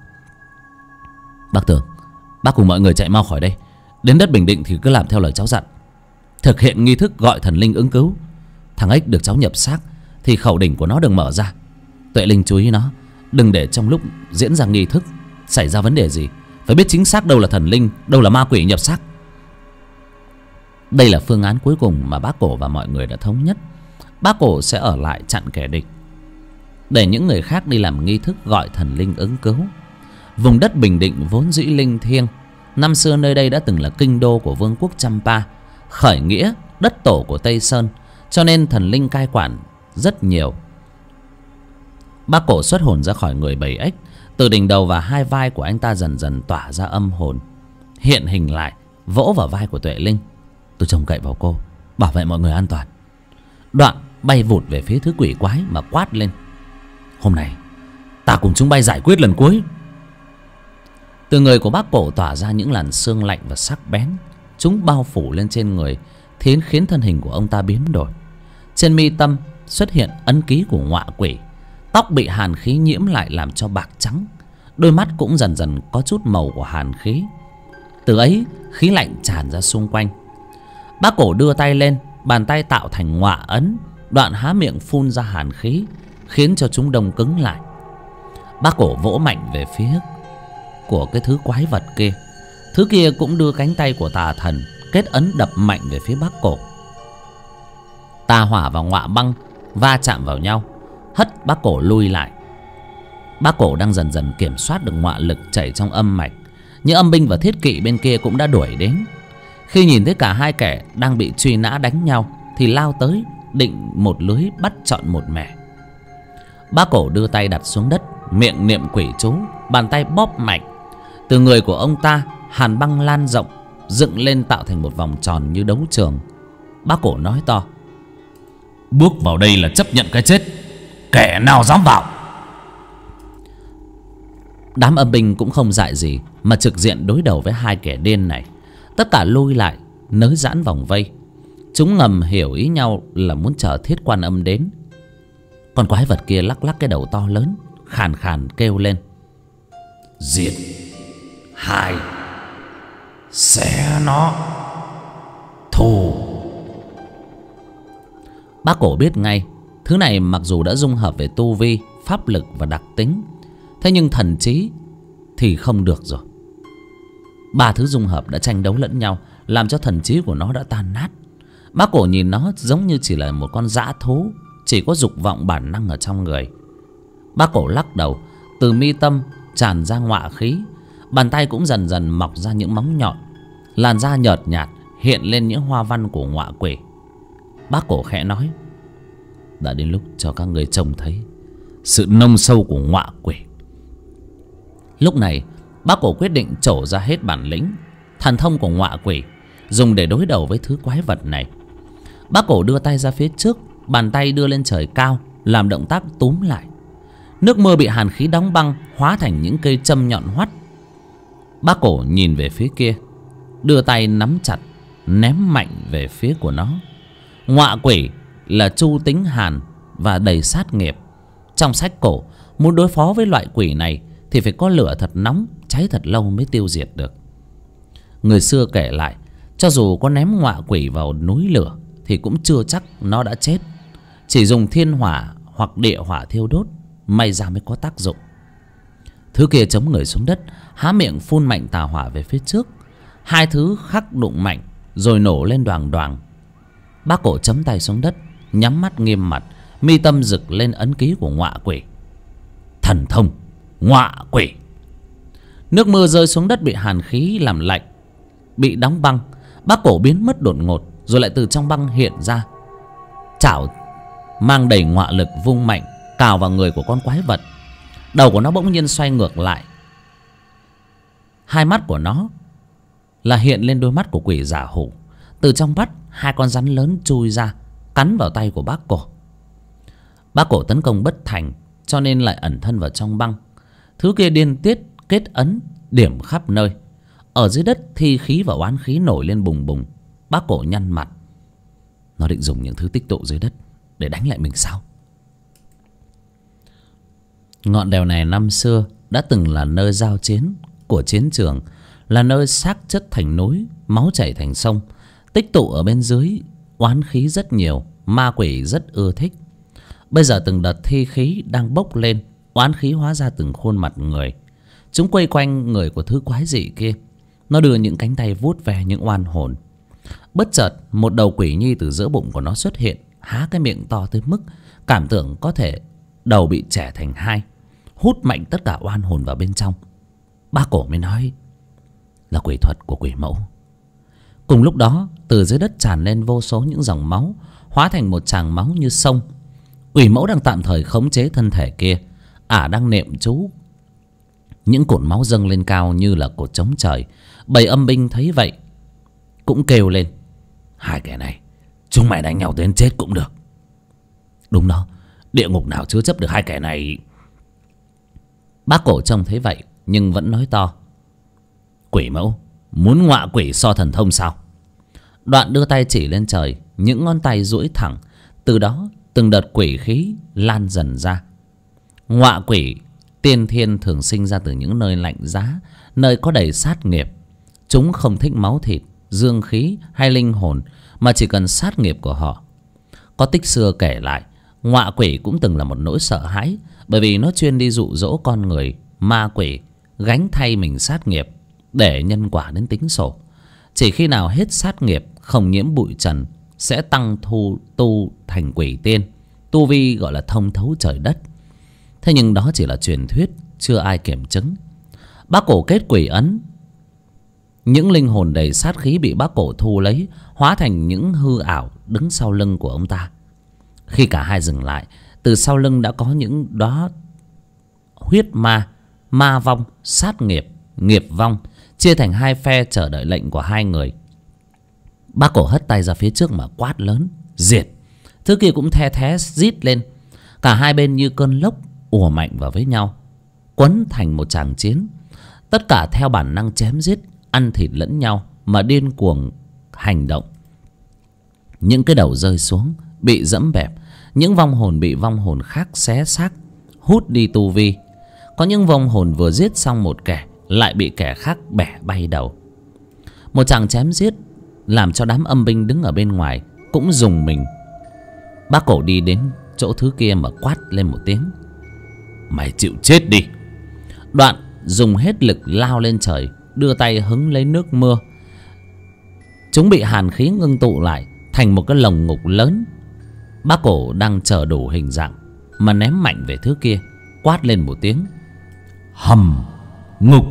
bác Tường, bác cùng mọi người chạy mau khỏi đây. Đến đất Bình Định thì cứ làm theo lời cháu dặn, thực hiện nghi thức gọi thần linh ứng cứu. Thằng ếch được cháu nhập xác thì khẩu đỉnh của nó đừng mở ra. Tuệ Linh chú ý nó, đừng để trong lúc diễn ra nghi thức xảy ra vấn đề gì. Phải biết chính xác đâu là thần linh, đâu là ma quỷ nhập xác. Đây là phương án cuối cùng mà bác Cổ và mọi người đã thống nhất. Bác Cổ sẽ ở lại chặn kẻ địch, để những người khác đi làm nghi thức gọi thần linh ứng cứu. Vùng đất Bình Định vốn dĩ linh thiêng, năm xưa nơi đây đã từng là kinh đô của vương quốc Champa, khởi nghĩa đất tổ của Tây Sơn, cho nên thần linh cai quản rất nhiều. Bác Cổ xuất hồn ra khỏi người bầy ếch, từ đỉnh đầu và hai vai của anh ta dần dần tỏa ra âm hồn, hiện hình lại, vỗ vào vai của Tuệ Linh: tôi trông cậy vào cô, bảo vệ mọi người an toàn. Đoạn bay vụt về phía thứ quỷ quái mà quát lên: hôm nay ta cùng chúng bay giải quyết lần cuối. Từ người của bác Cổ tỏa ra những làn sương lạnh và sắc bén, chúng bao phủ lên trên người, khiến thân hình của ông ta biến đổi. Trên mi tâm xuất hiện ấn ký của ngọa quỷ, tóc bị hàn khí nhiễm lại làm cho bạc trắng, đôi mắt cũng dần dần có chút màu của hàn khí. Từ ấy khí lạnh tràn ra xung quanh. Bác Cổ đưa tay lên, bàn tay tạo thành ngọa ấn, đoạn há miệng phun ra hàn khí, khiến cho chúng đông cứng lại. Bác Cổ vỗ mạnh về phía của cái thứ quái vật kia. Thứ kia cũng đưa cánh tay của tà thần kết ấn đập mạnh về phía bác Cổ. Tà hỏa và ngọa băng va chạm vào nhau, hất bác Cổ lui lại. Bác Cổ đang dần dần kiểm soát được ngọa lực chảy trong âm mạch, nhưng âm binh và thiết kỵ bên kia cũng đã đuổi đến. Khi nhìn thấy cả hai kẻ đang bị truy nã đánh nhau thì lao tới, định một lưới bắt trọn một mẻ. Bác Cổ đưa tay đặt xuống đất, miệng niệm quỷ chú, bàn tay bóp mạnh. Từ người của ông ta, hàn băng lan rộng, dựng lên tạo thành một vòng tròn như đấu trường. Bác Cổ nói to: bước vào đây là chấp nhận cái chết, kẻ nào dám vào. Đám âm binh cũng không dại gì mà trực diện đối đầu với hai kẻ điên này. Tất cả lui lại, nới giãn vòng vây. Chúng ngầm hiểu ý nhau là muốn chờ Thiết Quan Âm đến. Con quái vật kia lắc lắc cái đầu to lớn, khàn khàn kêu lên: giết, hai, xé nó, thù. Bác Cổ biết ngay, thứ này mặc dù đã dung hợp về tu vi, pháp lực và đặc tính, thế nhưng thần trí thì không được rồi. Ba thứ dung hợp đã tranh đấu lẫn nhau, làm cho thần trí của nó đã tan nát. Bác Cổ nhìn nó giống như chỉ là một con dã thú, chỉ có dục vọng bản năng ở trong người. Bác Cổ lắc đầu, từ mi tâm tràn ra ngọa khí, bàn tay cũng dần dần mọc ra những móng nhọn, làn da nhợt nhạt hiện lên những hoa văn của ngọa quỷ. Bác Cổ khẽ nói: đã đến lúc cho các người trông thấy sự nông sâu của ngọa quỷ. Lúc này bác Cổ quyết định trổ ra hết bản lĩnh, thần thông của ngọa quỷ, dùng để đối đầu với thứ quái vật này. Bác Cổ đưa tay ra phía trước, bàn tay đưa lên trời cao, làm động tác túm lại. Nước mưa bị hàn khí đóng băng hóa thành những cây châm nhọn hoắt. Bác Cổ nhìn về phía kia, đưa tay nắm chặt, ném mạnh về phía của nó. Ngọa quỷ là chu tính hàn và đầy sát nghiệp. Trong sách cổ, muốn đối phó với loại quỷ này thì phải có lửa thật nóng, cháy thật lâu mới tiêu diệt được. Người xưa kể lại, cho dù có ném ngọa quỷ vào núi lửa thì cũng chưa chắc nó đã chết. Chỉ dùng thiên hỏa hoặc địa hỏa thiêu đốt, may ra mới có tác dụng. Thứ kia chống người xuống đất, há miệng phun mạnh tà hỏa về phía trước. Hai thứ khắc đụng mạnh rồi nổ lên đoàng đoàng. Bác Cổ chấm tay xuống đất, nhắm mắt nghiêm mặt, mi tâm rực lên ấn ký của ngọa quỷ. Thần thông ngọa quỷ. Nước mưa rơi xuống đất bị hàn khí làm lạnh, bị đóng băng. Bác Cổ biến mất đột ngột, rồi lại từ trong băng hiện ra. Chảo mang đầy ngọa lực vung mạnh, cào vào người của con quái vật. Đầu của nó bỗng nhiên xoay ngược lại. Hai mắt của nó là hiện lên đôi mắt của quỷ giả hủ. Từ trong mắt, hai con rắn lớn chui ra, cắn vào tay của Bác Cổ. Bác Cổ tấn công bất thành, cho nên lại ẩn thân vào trong băng. Thứ kia điên tiết kết ấn, điểm khắp nơi. Ở dưới đất, thi khí và oán khí nổi lên bùng bùng. Bác Cổ nhăn mặt. Nó định dùng những thứ tích tụ dưới đất để đánh lại mình sao? Ngọn đèo này năm xưa đã từng là nơi giao chiến của chiến trường, là nơi xác chất thành núi, máu chảy thành sông. Tích tụ ở bên dưới oán khí rất nhiều, ma quỷ rất ưa thích. Bây giờ từng đợt thi khí đang bốc lên, oán khí hóa ra từng khuôn mặt người. Chúng quây quanh người của thứ quái dị kia. Nó đưa những cánh tay vuốt ve những oan hồn. Bất chợt một đầu quỷ nhi từ giữa bụng của nó xuất hiện, há cái miệng to tới mức cảm tưởng có thể đầu bị chẻ thành hai, hút mạnh tất cả oan hồn vào bên trong. Bác Cổ mới nói là quỷ thuật của quỷ mẫu. Cùng lúc đó, từ dưới đất tràn lên vô số những dòng máu, hóa thành một tràng máu như sông. Quỷ mẫu đang tạm thời khống chế thân thể kia. Ả đang niệm chú. Những cột máu dâng lên cao như là cột trống trời. Bầy âm binh thấy vậy cũng kêu lên: hai kẻ này, chúng mày đánh nhau đến chết cũng được. Đúng đó, địa ngục nào chứa chấp được hai kẻ này. Bác Cổ trông thấy vậy nhưng vẫn nói to: quỷ mẫu muốn ngọa quỷ so thần thông sao? Đoạn đưa tay chỉ lên trời, những ngón tay duỗi thẳng. Từ đó từng đợt quỷ khí lan dần ra. Ngọa quỷ tiên thiên thường sinh ra từ những nơi lạnh giá, nơi có đầy sát nghiệp. Chúng không thích máu thịt, dương khí hay linh hồn, mà chỉ cần sát nghiệp của họ. Có tích xưa kể lại, ngọa quỷ cũng từng là một nỗi sợ hãi, bởi vì nó chuyên đi dụ dỗ con người ma quỷ gánh thay mình sát nghiệp để nhân quả đến tính sổ. Chỉ khi nào hết sát nghiệp, không nhiễm bụi trần, sẽ tăng tu thành quỷ tiên, tu vi gọi là thông thấu trời đất. Thế nhưng đó chỉ là truyền thuyết, chưa ai kiểm chứng. Bác Cổ kết quỷ ấn. Những linh hồn đầy sát khí bị Bác Cổ thu lấy, hóa thành những hư ảo đứng sau lưng của ông ta. Khi cả hai dừng lại, từ sau lưng đã có những đóa huyết ma, ma vong, sát nghiệp, nghiệp vong chia thành hai phe chờ đợi lệnh của hai người. Bác Cổ hất tay ra phía trước mà quát lớn: diệt! Thứ kia cũng the thé rít lên. Cả hai bên như cơn lốc ùa mạnh vào với nhau, quấn thành một tràng chiến. Tất cả theo bản năng chém giết, ăn thịt lẫn nhau mà điên cuồng hành động. Những cái đầu rơi xuống bị dẫm bẹp, những vong hồn bị vong hồn khác xé xác, hút đi tu vi. Có những vong hồn vừa giết xong một kẻ lại bị kẻ khác bẻ bay đầu. Một tràng chém giết làm cho đám âm binh đứng ở bên ngoài cũng rùng mình. Bác Cổ đi đến chỗ thứ kia mà quát lên một tiếng: mày chịu chết đi! Đoạn dùng hết lực lao lên trời, đưa tay hứng lấy nước mưa. Chúng bị hàn khí ngưng tụ lại thành một cái lồng ngục lớn. Bác Cổ đang chờ đủ hình dạng mà ném mạnh về thứ kia, quát lên một tiếng: hầm ngục!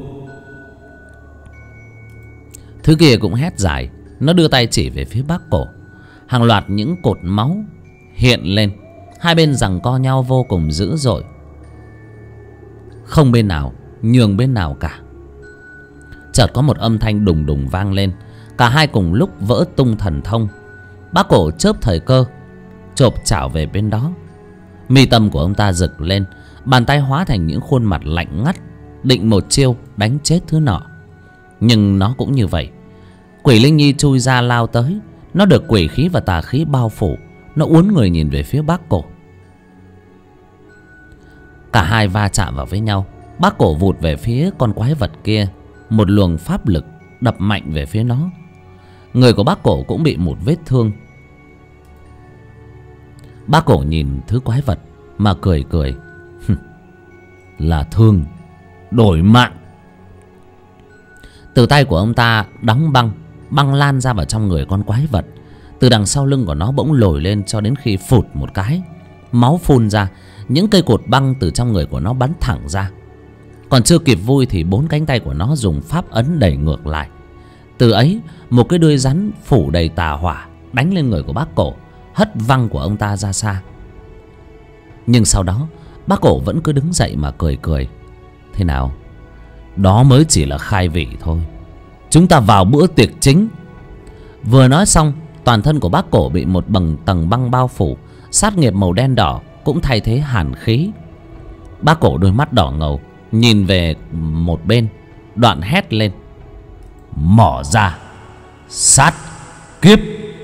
Thứ kia cũng hét dài. Nó đưa tay chỉ về phía Bác Cổ. Hàng loạt những cột máu hiện lên. Hai bên giằng co nhau vô cùng dữ dội, không bên nào nhường bên nào cả. Chợt có một âm thanh đùng đùng vang lên. Cả hai cùng lúc vỡ tung thần thông. Bác Cổ chớp thời cơ chộp chảo về bên đó. Mi tâm của ông ta rực lên. Bàn tay hóa thành những khuôn mặt lạnh ngắt, định một chiêu đánh chết thứ nọ. Nhưng nó cũng như vậy. Quỷ Linh Nhi chui ra lao tới. Nó được quỷ khí và tà khí bao phủ. Nó uốn người nhìn về phía Bác Cổ. Cả hai va chạm vào với nhau. Bác Cổ vụt về phía con quái vật kia. Một luồng pháp lực đập mạnh về phía nó. Người của Bác Cổ cũng bị một vết thương. Bác Cổ nhìn thứ quái vật mà cười cười. Là thương đổi mạng. Từ tay của ông ta đóng băng. Băng lan ra vào trong người con quái vật. Từ đằng sau lưng của nó bỗng lồi lên cho đến khi phụt một cái, máu phun ra. Những cây cột băng từ trong người của nó bắn thẳng ra. Còn chưa kịp vui thì 4 cánh tay của nó dùng pháp ấn đẩy ngược lại. Từ ấy một cái đuôi rắn phủ đầy tà hỏa đánh lên người của Bác Cổ, hất văng của ông ta ra xa. Nhưng sau đó Bác Cổ vẫn cứ đứng dậy mà cười cười. Thế nào, đó mới chỉ là khai vị thôi. Chúng ta vào bữa tiệc chính. Vừa nói xong, toàn thân của Bác Cổ bị một tầng băng bao phủ. Sát nghiệp màu đen đỏ cũng thay thế hàn khí. Bác Cổ đôi mắt đỏ ngầu nhìn về một bên, đoạn hét lên: Mỏ ra sát kiếp.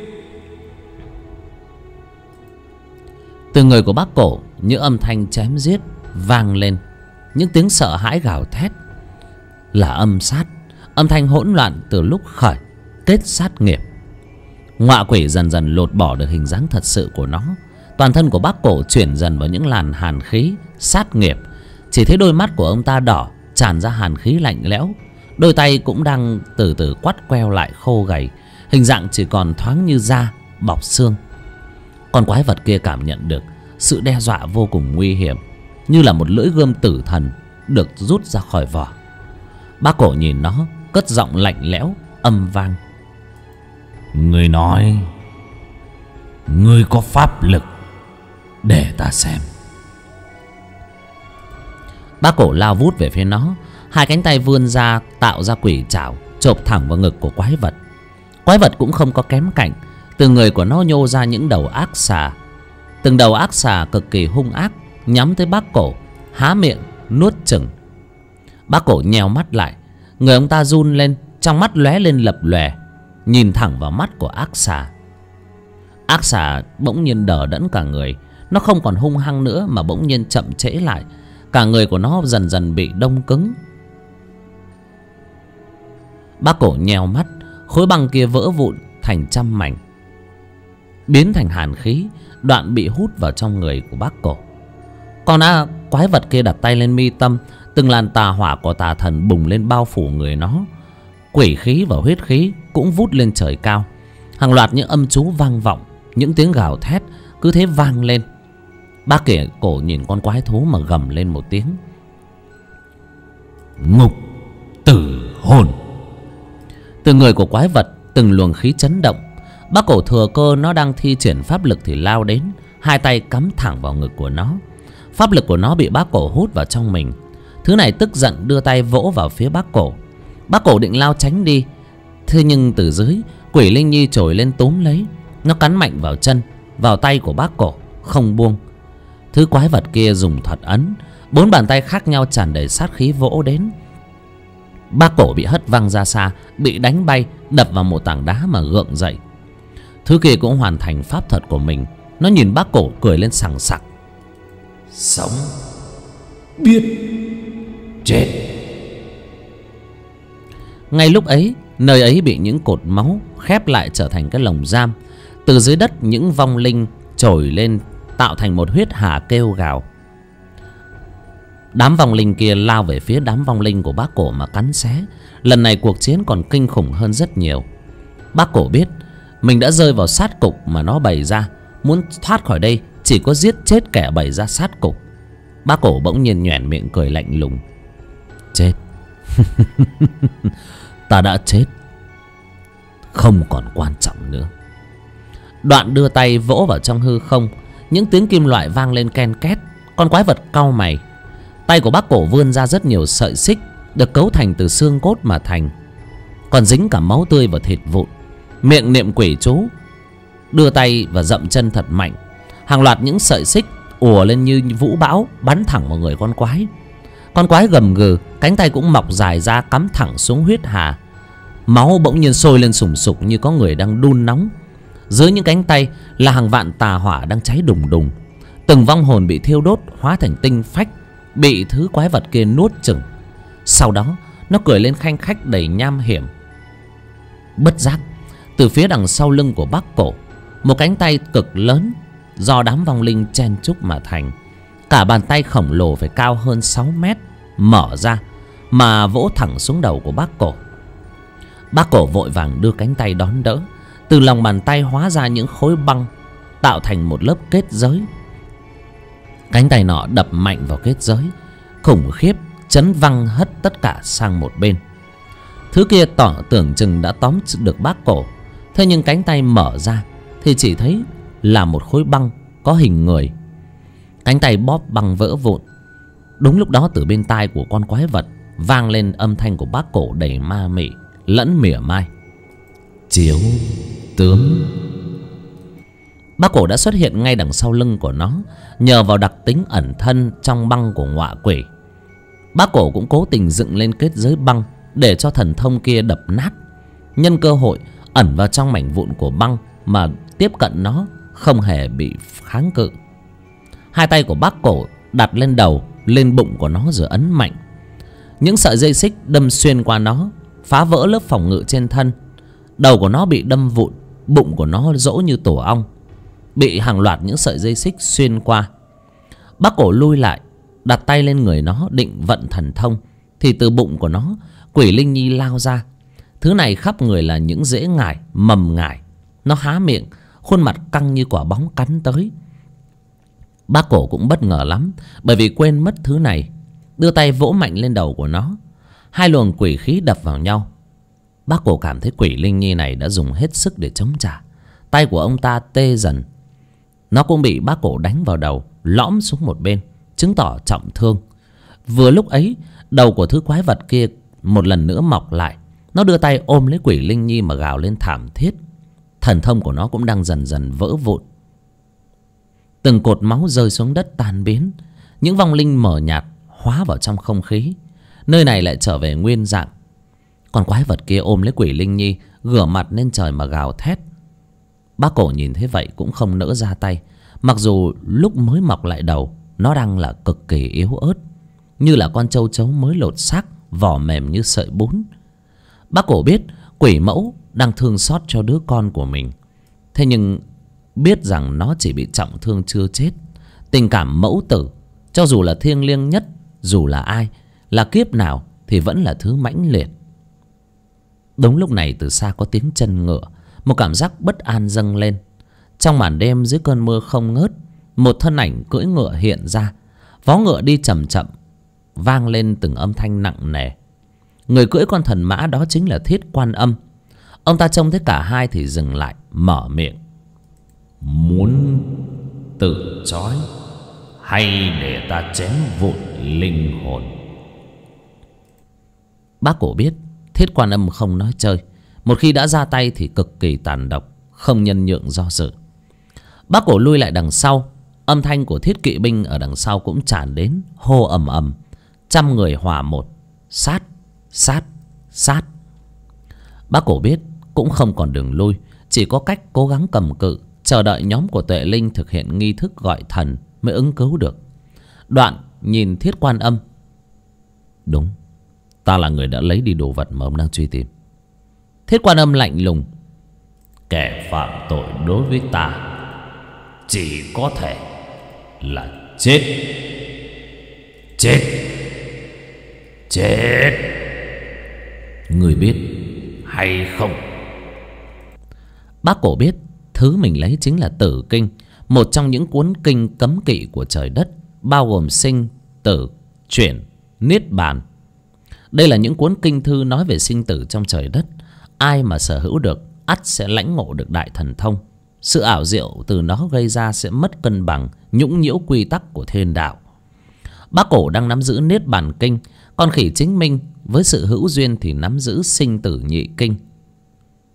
Từ người của Bác Cổ những âm thanh chém giết vang lên. Những tiếng sợ hãi gào thét. Là âm sát, âm thanh hỗn loạn từ lúc khởi kết sát nghiệp. Ngọa quỷ dần dần lột bỏ được hình dáng thật sự của nó. Toàn thân của Bác Cổ chuyển dần vào những làn hàn khí sát nghiệp. Chỉ thấy đôi mắt của ông ta đỏ, tràn ra hàn khí lạnh lẽo. Đôi tay cũng đang từ từ quắt queo lại khô gầy. Hình dạng chỉ còn thoáng như da bọc xương. Con quái vật kia cảm nhận được sự đe dọa vô cùng nguy hiểm, như là một lưỡi gươm tử thần được rút ra khỏi vỏ. Bác Cổ nhìn nó, cất giọng lạnh lẽo âm vang: Ngươi nói ngươi có pháp lực, để ta xem. Bác Cổ lao vút về phía nó. Hai cánh tay vươn ra tạo ra quỷ trảo, chộp thẳng vào ngực của quái vật. Quái vật cũng không có kém cạnh. Từ người của nó nhô ra những đầu ác xà. Từng đầu ác xà cực kỳ hung ác nhắm tới Bác Cổ, há miệng nuốt chửng. Bác Cổ nheo mắt lại. Người ông ta run lên, trong mắt lóe lên lập lòe, nhìn thẳng vào mắt của ác xà. Ác xà bỗng nhiên đờ đẫn cả người. Nó không còn hung hăng nữa mà bỗng nhiên chậm trễ lại. Cả người của nó dần dần bị đông cứng. Bác Cổ nheo mắt. Khối băng kia vỡ vụn thành trăm mảnh, biến thành hàn khí, đoạn bị hút vào trong người của Bác Cổ. Còn quái vật kia đặt tay lên mi tâm. Từng làn tà hỏa của tà thần bùng lên bao phủ người nó. Quỷ khí và huyết khí cũng vút lên trời cao. Hàng loạt những âm chú vang vọng. Những tiếng gào thét cứ thế vang lên. Bác Cổ nhìn con quái thú mà gầm lên một tiếng: Ngục tử hồn. Từ người của quái vật từng luồng khí chấn động. Bác Cổ thừa cơ nó đang thi triển pháp lực thì lao đến, hai tay cắm thẳng vào ngực của nó. Pháp lực của nó bị Bác Cổ hút vào trong mình. Thứ này tức giận đưa tay vỗ vào phía Bác Cổ. Bác Cổ định lao tránh đi. Thế nhưng từ dưới, Quỷ Linh Nhi trồi lên túm lấy. Nó cắn mạnh vào chân, vào tay của Bác Cổ, không buông. Thứ quái vật kia dùng thuật ấn. 4 bàn tay khác nhau tràn đầy sát khí vỗ đến. Bác Cổ bị hất văng ra xa, bị đánh bay, đập vào một tảng đá mà gượng dậy. Thứ kia cũng hoàn thành pháp thuật của mình. Nó nhìn Bác Cổ cười lên sằng sặc: Sống biết chết. Ngay lúc ấy, nơi ấy bị những cột máu khép lại trở thành cái lồng giam. Từ dưới đất những vong linh trồi lên tạo thành một huyết hà kêu gào. Đám vong linh kia lao về phía đám vong linh của Bác Cổ mà cắn xé. Lần này cuộc chiến còn kinh khủng hơn rất nhiều. Bác Cổ biết mình đã rơi vào sát cục mà nó bày ra. Muốn thoát khỏi đây chỉ có giết chết kẻ bày ra sát cục. Bác Cổ bỗng nhiên nhoẻn miệng cười lạnh lùng: Chết. Ta đã chết, không còn quan trọng nữa. Đoạn đưa tay vỗ vào trong hư không. Những tiếng kim loại vang lên ken két. Con quái vật cau mày. Tay của Bác Cổ vươn ra rất nhiều sợi xích được cấu thành từ xương cốt mà thành, còn dính cả máu tươi và thịt vụn. Miệng niệm quỷ chú, đưa tay và dậm chân thật mạnh. Hàng loạt những sợi xích ùa lên như vũ bão, bắn thẳng vào người con quái. Con quái gầm gừ, cánh tay cũng mọc dài ra cắm thẳng xuống huyết hà. Máu bỗng nhiên sôi lên sùng sục như có người đang đun nóng. Dưới những cánh tay là hàng vạn tà hỏa đang cháy đùng đùng. Từng vong hồn bị thiêu đốt hóa thành tinh phách, bị thứ quái vật kia nuốt chửng. Sau đó nó cười lên khanh khách đầy nham hiểm. Bất giác, từ phía đằng sau lưng của Bác Cổ, một cánh tay cực lớn do đám vong linh chen chúc mà thành. Cả bàn tay khổng lồ phải cao hơn 6 mét mở ra mà vỗ thẳng xuống đầu của Bác Cổ. Bác Cổ vội vàng đưa cánh tay đón đỡ. Từ lòng bàn tay hóa ra những khối băng, tạo thành một lớp kết giới. Cánh tay nọ đập mạnh vào kết giới, khủng khiếp chấn văng hất tất cả sang một bên. Thứ kia tưởng chừng đã tóm được Bác Cổ. Thế nhưng cánh tay mở ra thì chỉ thấy là một khối băng có hình người. Cánh tay bóp băng vỡ vụn. Đúng lúc đó từ bên tai của con quái vật vang lên âm thanh của Bác Cổ đầy ma mị lẫn mỉa mai: chiếu tướng. Bác Cổ đã xuất hiện ngay đằng sau lưng của nó. Nhờ vào đặc tính ẩn thân trong băng của ngọa quỷ, Bác Cổ cũng cố tình dựng lên kết giới băng để cho thần thông kia đập nát. Nhân cơ hội ẩn vào trong mảnh vụn của băng mà tiếp cận nó, không hề bị kháng cự. Hai tay của Bác Cổ đặt lên đầu, lên bụng của nó rồi ấn mạnh. Những sợi dây xích đâm xuyên qua nó, phá vỡ lớp phòng ngự trên thân. Đầu của nó bị đâm vụn, bụng của nó rỗ như tổ ong, bị hàng loạt những sợi dây xích xuyên qua. Bác Cổ lui lại, đặt tay lên người nó định vận thần thông, thì từ bụng của nó quỷ linh nhi lao ra. Thứ này khắp người là những rễ ngải, mầm ngải. Nó há miệng, khuôn mặt căng như quả bóng cắn tới. Bác Cổ cũng bất ngờ lắm, bởi vì quên mất thứ này, đưa tay vỗ mạnh lên đầu của nó. Hai luồng quỷ khí đập vào nhau. Bác Cổ cảm thấy quỷ linh nhi này đã dùng hết sức để chống trả. Tay của ông ta tê dần. Nó cũng bị Bác Cổ đánh vào đầu, lõm xuống một bên, chứng tỏ trọng thương. Vừa lúc ấy, đầu của thứ quái vật kia một lần nữa mọc lại. Nó đưa tay ôm lấy quỷ linh nhi mà gào lên thảm thiết. Thần thông của nó cũng đang dần dần vỡ vụn. Từng cột máu rơi xuống đất tan biến. Những vong linh mờ nhạt hóa vào trong không khí. Nơi này lại trở về nguyên dạng. Con quái vật kia ôm lấy quỷ linh nhi, ngửa mặt lên trời mà gào thét. Bác Cổ nhìn thấy vậy cũng không nỡ ra tay. Mặc dù lúc mới mọc lại đầu, nó đang là cực kỳ yếu ớt, như là con châu chấu mới lột xác, vỏ mềm như sợi bún. Bác Cổ biết quỷ mẫu đang thương xót cho đứa con của mình. Thế nhưng biết rằng nó chỉ bị trọng thương chưa chết. Tình cảm mẫu tử, cho dù là thiêng liêng nhất, dù là ai, là kiếp nào, thì vẫn là thứ mãnh liệt. Đúng lúc này từ xa có tiếng chân ngựa. Một cảm giác bất an dâng lên. Trong màn đêm dưới cơn mưa không ngớt, một thân ảnh cưỡi ngựa hiện ra. Vó ngựa đi chậm chậm, vang lên từng âm thanh nặng nề. Người cưỡi con thần mã đó chính là Thiết Quan Âm. Ông ta trông thấy cả hai thì dừng lại, mở miệng: muốn tự trói hay để ta chém vụn linh hồn? Bác Cổ biết Thiết Quan Âm không nói chơi. Một khi đã ra tay thì cực kỳ tàn độc, không nhân nhượng do dự. Bác Cổ lui lại đằng sau. Âm thanh của thiết kỵ binh ở đằng sau cũng tràn đến, hô ầm ầm. Trăm người hòa một, sát, sát, sát. Bác Cổ biết cũng không còn đường lui, chỉ có cách cố gắng cầm cự, chờ đợi nhóm của Tuệ Linh thực hiện nghi thức gọi thần mới ứng cứu được. Đoạn nhìn Thiết Quan Âm: đúng, ta là người đã lấy đi đồ vật mà ông đang truy tìm. Thiết Quan Âm lạnh lùng: kẻ phạm tội đối với ta chỉ có thể là chết. Chết. Chết. Người biết hay không? Bác Cổ biết thứ mình lấy chính là Tử Kinh, một trong những cuốn kinh cấm kỵ của trời đất, bao gồm sinh, tử, chuyển, niết bàn. Đây là những cuốn kinh thư nói về sinh tử trong trời đất. Ai mà sở hữu được, ắt sẽ lãnh ngộ được đại thần thông. Sự ảo diệu từ nó gây ra sẽ mất cân bằng, nhũng nhiễu quy tắc của thiên đạo. Bác Cổ đang nắm giữ niết bàn kinh, còn Khỉ Chính Minh với sự hữu duyên thì nắm giữ sinh tử nhị kinh.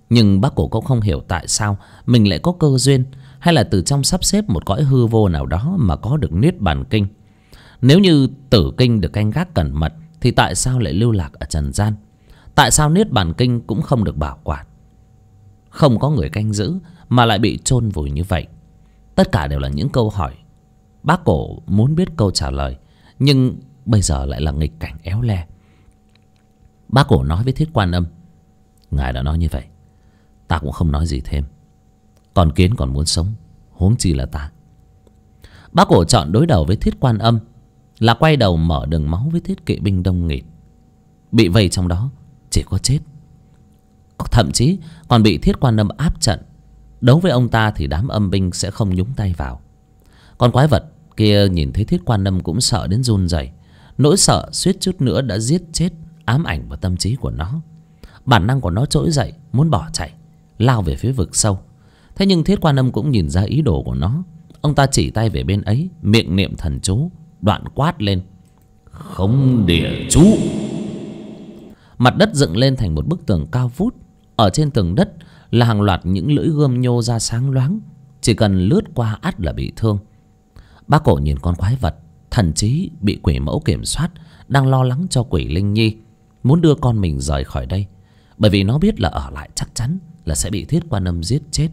Nhưng bác cổ cũng không hiểu tại sao mình lại có cơ duyên, hay là từ trong sắp xếp một cõi hư vô nào đó mà có được Niết Bàn Kinh. Nếu như Tử Kinh được canh gác cẩn mật thì tại sao lại lưu lạc ở trần gian? Tại sao Niết Bàn Kinh cũng không được bảo quản, không có người canh giữ, mà lại bị chôn vùi như vậy? Tất cả đều là những câu hỏi bác cổ muốn biết câu trả lời, nhưng bây giờ lại là nghịch cảnh éo le. Bác cổ nói với Thiết Quan Âm: ngài đã nói như vậy, ta cũng không nói gì thêm. Con kiến còn muốn sống, huống chi là ta. Bác cổ chọn đối đầu với Thiết Quan Âm là quay đầu mở đường máu với Thiết Kỵ binh đông nghịt. Bị vây trong đó chỉ có chết, thậm chí còn bị Thiết Quan Âm áp trận. Đấu với ông ta thì đám âm binh sẽ không nhúng tay vào. Con quái vật kia nhìn thấy Thiết Quan Âm cũng sợ đến run rẩy. Nỗi sợ suýt chút nữa đã giết chết, ám ảnh vào tâm trí của nó. Bản năng của nó trỗi dậy, muốn bỏ chạy, lao về phía vực sâu. Thế nhưng Thiết Quan Âm cũng nhìn ra ý đồ của nó. Ông ta chỉ tay về bên ấy, miệng niệm thần chú, đoạn quát lên: không địa chú. Mặt đất dựng lên thành một bức tường cao vút. Ở trên tường đất là hàng loạt những lưỡi gươm nhô ra sáng loáng, chỉ cần lướt qua ắt là bị thương. Bác cổ nhìn con quái vật, thần trí bị quỷ mẫu kiểm soát, đang lo lắng cho quỷ Linh Nhi, muốn đưa con mình rời khỏi đây, bởi vì nó biết là ở lại chắc chắn là sẽ bị Thiết Quan Âm giết chết.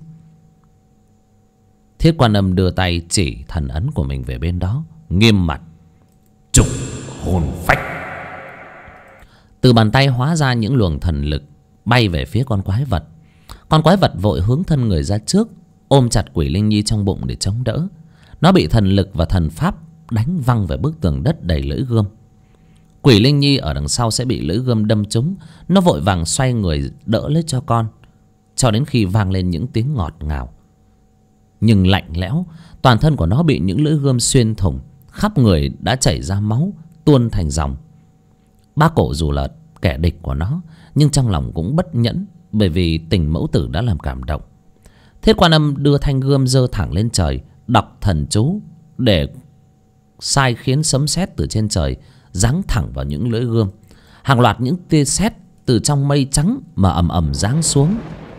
Thiết Quan Âm đưa tay chỉ thần ấn của mình về bên đó, nghiêm mặt: trục hồn phách. Từ bàn tay hóa ra những luồng thần lực bay về phía con quái vật. Con quái vật vội hướng thân người ra trước, ôm chặt quỷ Linh Nhi trong bụng để chống đỡ. Nó bị thần lực và thần pháp đánh văng về bức tường đất đầy lưỡi gươm. Quỷ Linh Nhi ở đằng sau sẽ bị lưỡi gươm đâm trúng. Nó vội vàng xoay người đỡ lấy cho con, cho đến khi vang lên những tiếng ngọt ngào nhưng lạnh lẽo. Toàn thân của nó bị những lưỡi gươm xuyên thủng, khắp người đã chảy ra máu tuôn thành dòng. Bác cổ dù là kẻ địch của nó, nhưng trong lòng cũng bất nhẫn, bởi vì tình mẫu tử đã làm cảm động. Thiết Quan Âm đưa thanh gươm giơ thẳng lên trời, đọc thần chú để sai khiến sấm sét từ trên trời giáng thẳng vào những lưỡi gươm. Hàng loạt những tia sét từ trong mây trắng mà ầm ầm giáng xuống.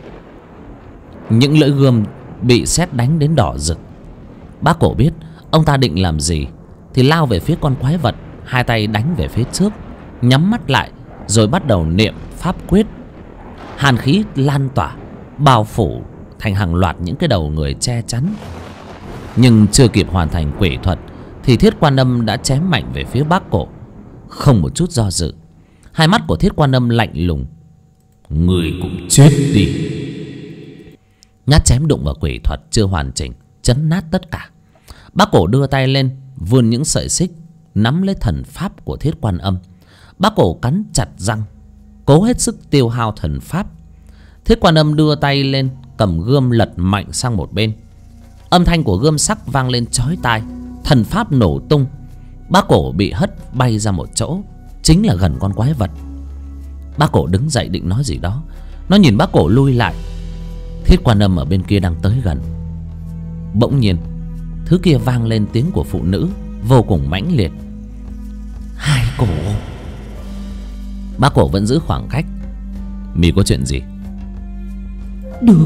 Những lưỡi gươm bị sét đánh đến đỏ rực. Bác cổ biết ông ta định làm gì thì lao về phía con quái vật, hai tay đánh về phía trước, nhắm mắt lại rồi bắt đầu niệm pháp quyết. Hàn khí lan tỏa, bao phủ thành hàng loạt những cái đầu người che chắn. Nhưng chưa kịp hoàn thành quỷ thuật thì Thiết Quan Âm đã chém mạnh về phía bác cổ, không một chút do dự. Hai mắt của Thiết Quan Âm lạnh lùng: người cũng chết đi. Nhát chém đụng vào quỷ thuật chưa hoàn chỉnh, chấn nát tất cả. Bác cổ đưa tay lên, vươn những sợi xích nắm lấy thần pháp của Thiết Quan Âm. Bác cổ cắn chặt răng, cố hết sức tiêu hao thần pháp. Thiết Quan Âm đưa tay lên, cầm gươm lật mạnh sang một bên. Âm thanh của gươm sắc vang lên chói tai, thần pháp nổ tung. Bác cổ bị hất bay ra một chỗ, chính là gần con quái vật. Bác cổ đứng dậy định nói gì đó, nó nhìn bác cổ lui lại. Thiết Quan Âm ở bên kia đang tới gần. Bỗng nhiên thứ kia vang lên tiếng của phụ nữ vô cùng mãnh liệt: hai cổ. Bác cổ vẫn giữ khoảng cách: mì có chuyện gì? Đưa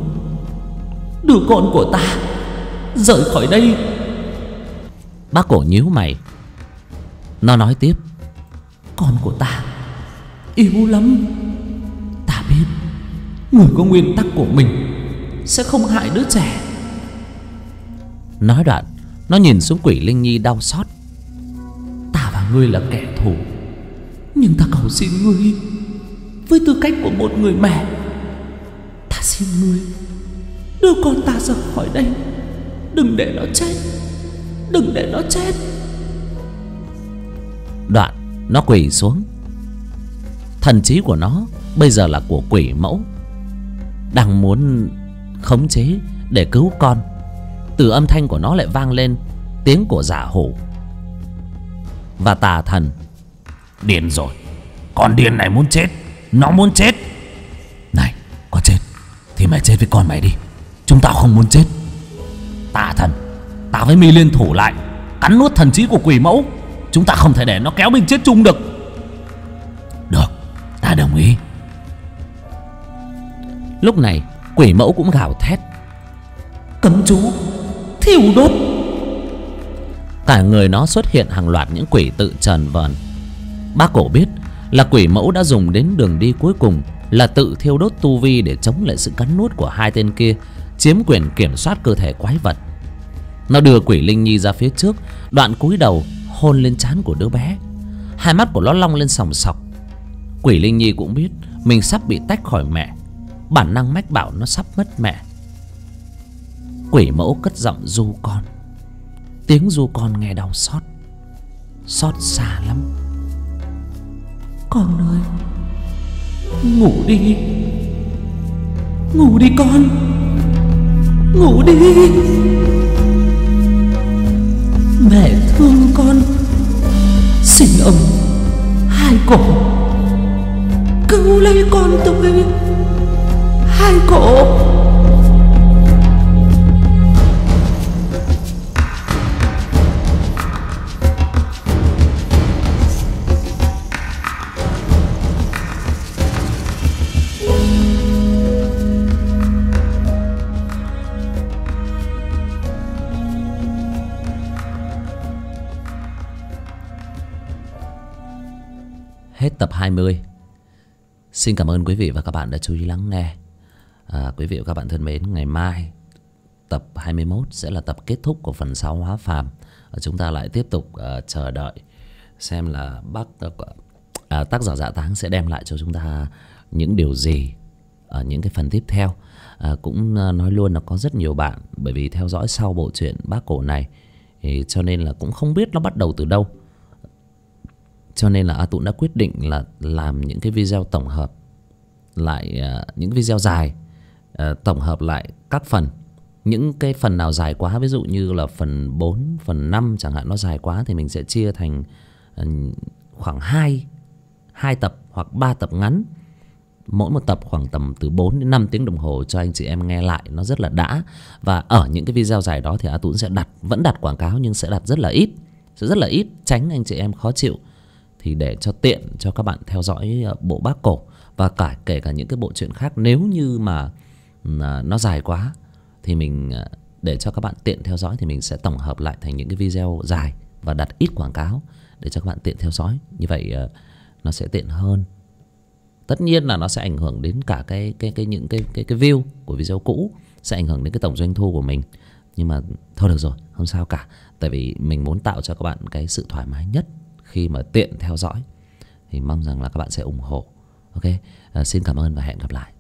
con của ta rời khỏi đây. Bác cổ nhíu mày. Nó nói tiếp: con của ta yếu lắm. Ta biết người có nguyên tắc của mình sẽ không hại đứa trẻ. Nói đoạn nó nhìn xuống quỷ Linh Nhi đau xót: ta và ngươi là kẻ thù, nhưng ta cầu xin ngươi, với tư cách của một người mẹ, ta xin ngươi đưa con ta ra khỏi đây. Đừng để nó chết, đừng để nó chết. Đoạn nó quỳ xuống. Thần trí của nó bây giờ là của quỷ mẫu, đang muốn khống chế để cứu con. Từ âm thanh của nó lại vang lên tiếng của giả hổ và tà thần: điên rồi, con điên này muốn chết, nó muốn chết. Này, có chết thì mày chết với con mày đi, chúng tao không muốn chết. Tà thần, tao với mi liên thủ lại cắn nuốt thần trí của quỷ mẫu, chúng ta không thể để nó kéo mình chết chung được. Được, ta đồng ý. Lúc này quỷ mẫu cũng gào thét: Cấm chú, thiêu đốt. Cả người nó xuất hiện hàng loạt những quỷ tự trần vờn. Bác Cổ biết là quỷ mẫu đã dùng đến đường đi cuối cùng, là tự thiêu đốt tu vi để chống lại sự cắn nuốt của hai tên kia, chiếm quyền kiểm soát cơ thể quái vật. Nó đưa quỷ Linh Nhi ra phía trước, đoạn cúi đầu hôn lên trán của đứa bé. Hai mắt của nó long lên sòng sọc. Quỷ Linh Nhi cũng biết mình sắp bị tách khỏi mẹ, bản năng mách bảo nó sắp mất mẹ. Quỷ mẫu cất giọng ru con. Tiếng ru con nghe đau xót, xót xa lắm. Con ơi, ngủ đi. Ngủ đi con, ngủ đi. Mẹ thương con. Xin ông Hai Cổ cứu lấy con tôi. Hai Cổ. Hết tập 20. Xin cảm ơn quý vị và các bạn đã chú ý lắng nghe. Quý vị và các bạn thân mến, ngày mai tập 21 sẽ là tập kết thúc của phần 6 Hóa Phàm. Chúng ta lại tiếp tục chờ đợi xem là tác giả Dạ Táng sẽ đem lại cho chúng ta những điều gì ở những cái phần tiếp theo. Cũng nói luôn là có rất nhiều bạn bởi vì theo dõi sau bộ truyện Bác Cổ này thì cho nên là cũng không biết nó bắt đầu từ đâu. Cho nên là A Tũng đã quyết định là làm những cái video tổng hợp lại, những video dài, tổng hợp lại các phần. Những cái phần nào dài quá, ví dụ như là phần 4, phần 5 chẳng hạn, nó dài quá thì mình sẽ chia thành khoảng 2 tập hoặc 3 tập ngắn. Mỗi một tập khoảng tầm từ 4 đến 5 tiếng đồng hồ cho anh chị em nghe lại, nó rất là đã. Và ở những cái video dài đó thì A Tũng sẽ vẫn đặt quảng cáo nhưng sẽ đặt rất là ít. Sẽ rất là ít, tránh anh chị em khó chịu. Thì để cho tiện cho các bạn theo dõi bộ Bác Cổ và kể cả những cái bộ truyện khác, nếu như mà nó dài quá thì mình để cho các bạn tiện theo dõi thì mình sẽ tổng hợp lại thành những cái video dài và đặt ít quảng cáo để cho các bạn tiện theo dõi. Như vậy nó sẽ tiện hơn. Tất nhiên là nó sẽ ảnh hưởng đến cả những cái view của video cũ, sẽ ảnh hưởng đến cái tổng doanh thu của mình. Nhưng mà thôi được rồi, không sao cả. Tại vì mình muốn tạo cho các bạn cái sự thoải mái nhất khi mà tiện theo dõi, thì mong rằng là các bạn sẽ ủng hộ. Ok, xin cảm ơn và hẹn gặp lại.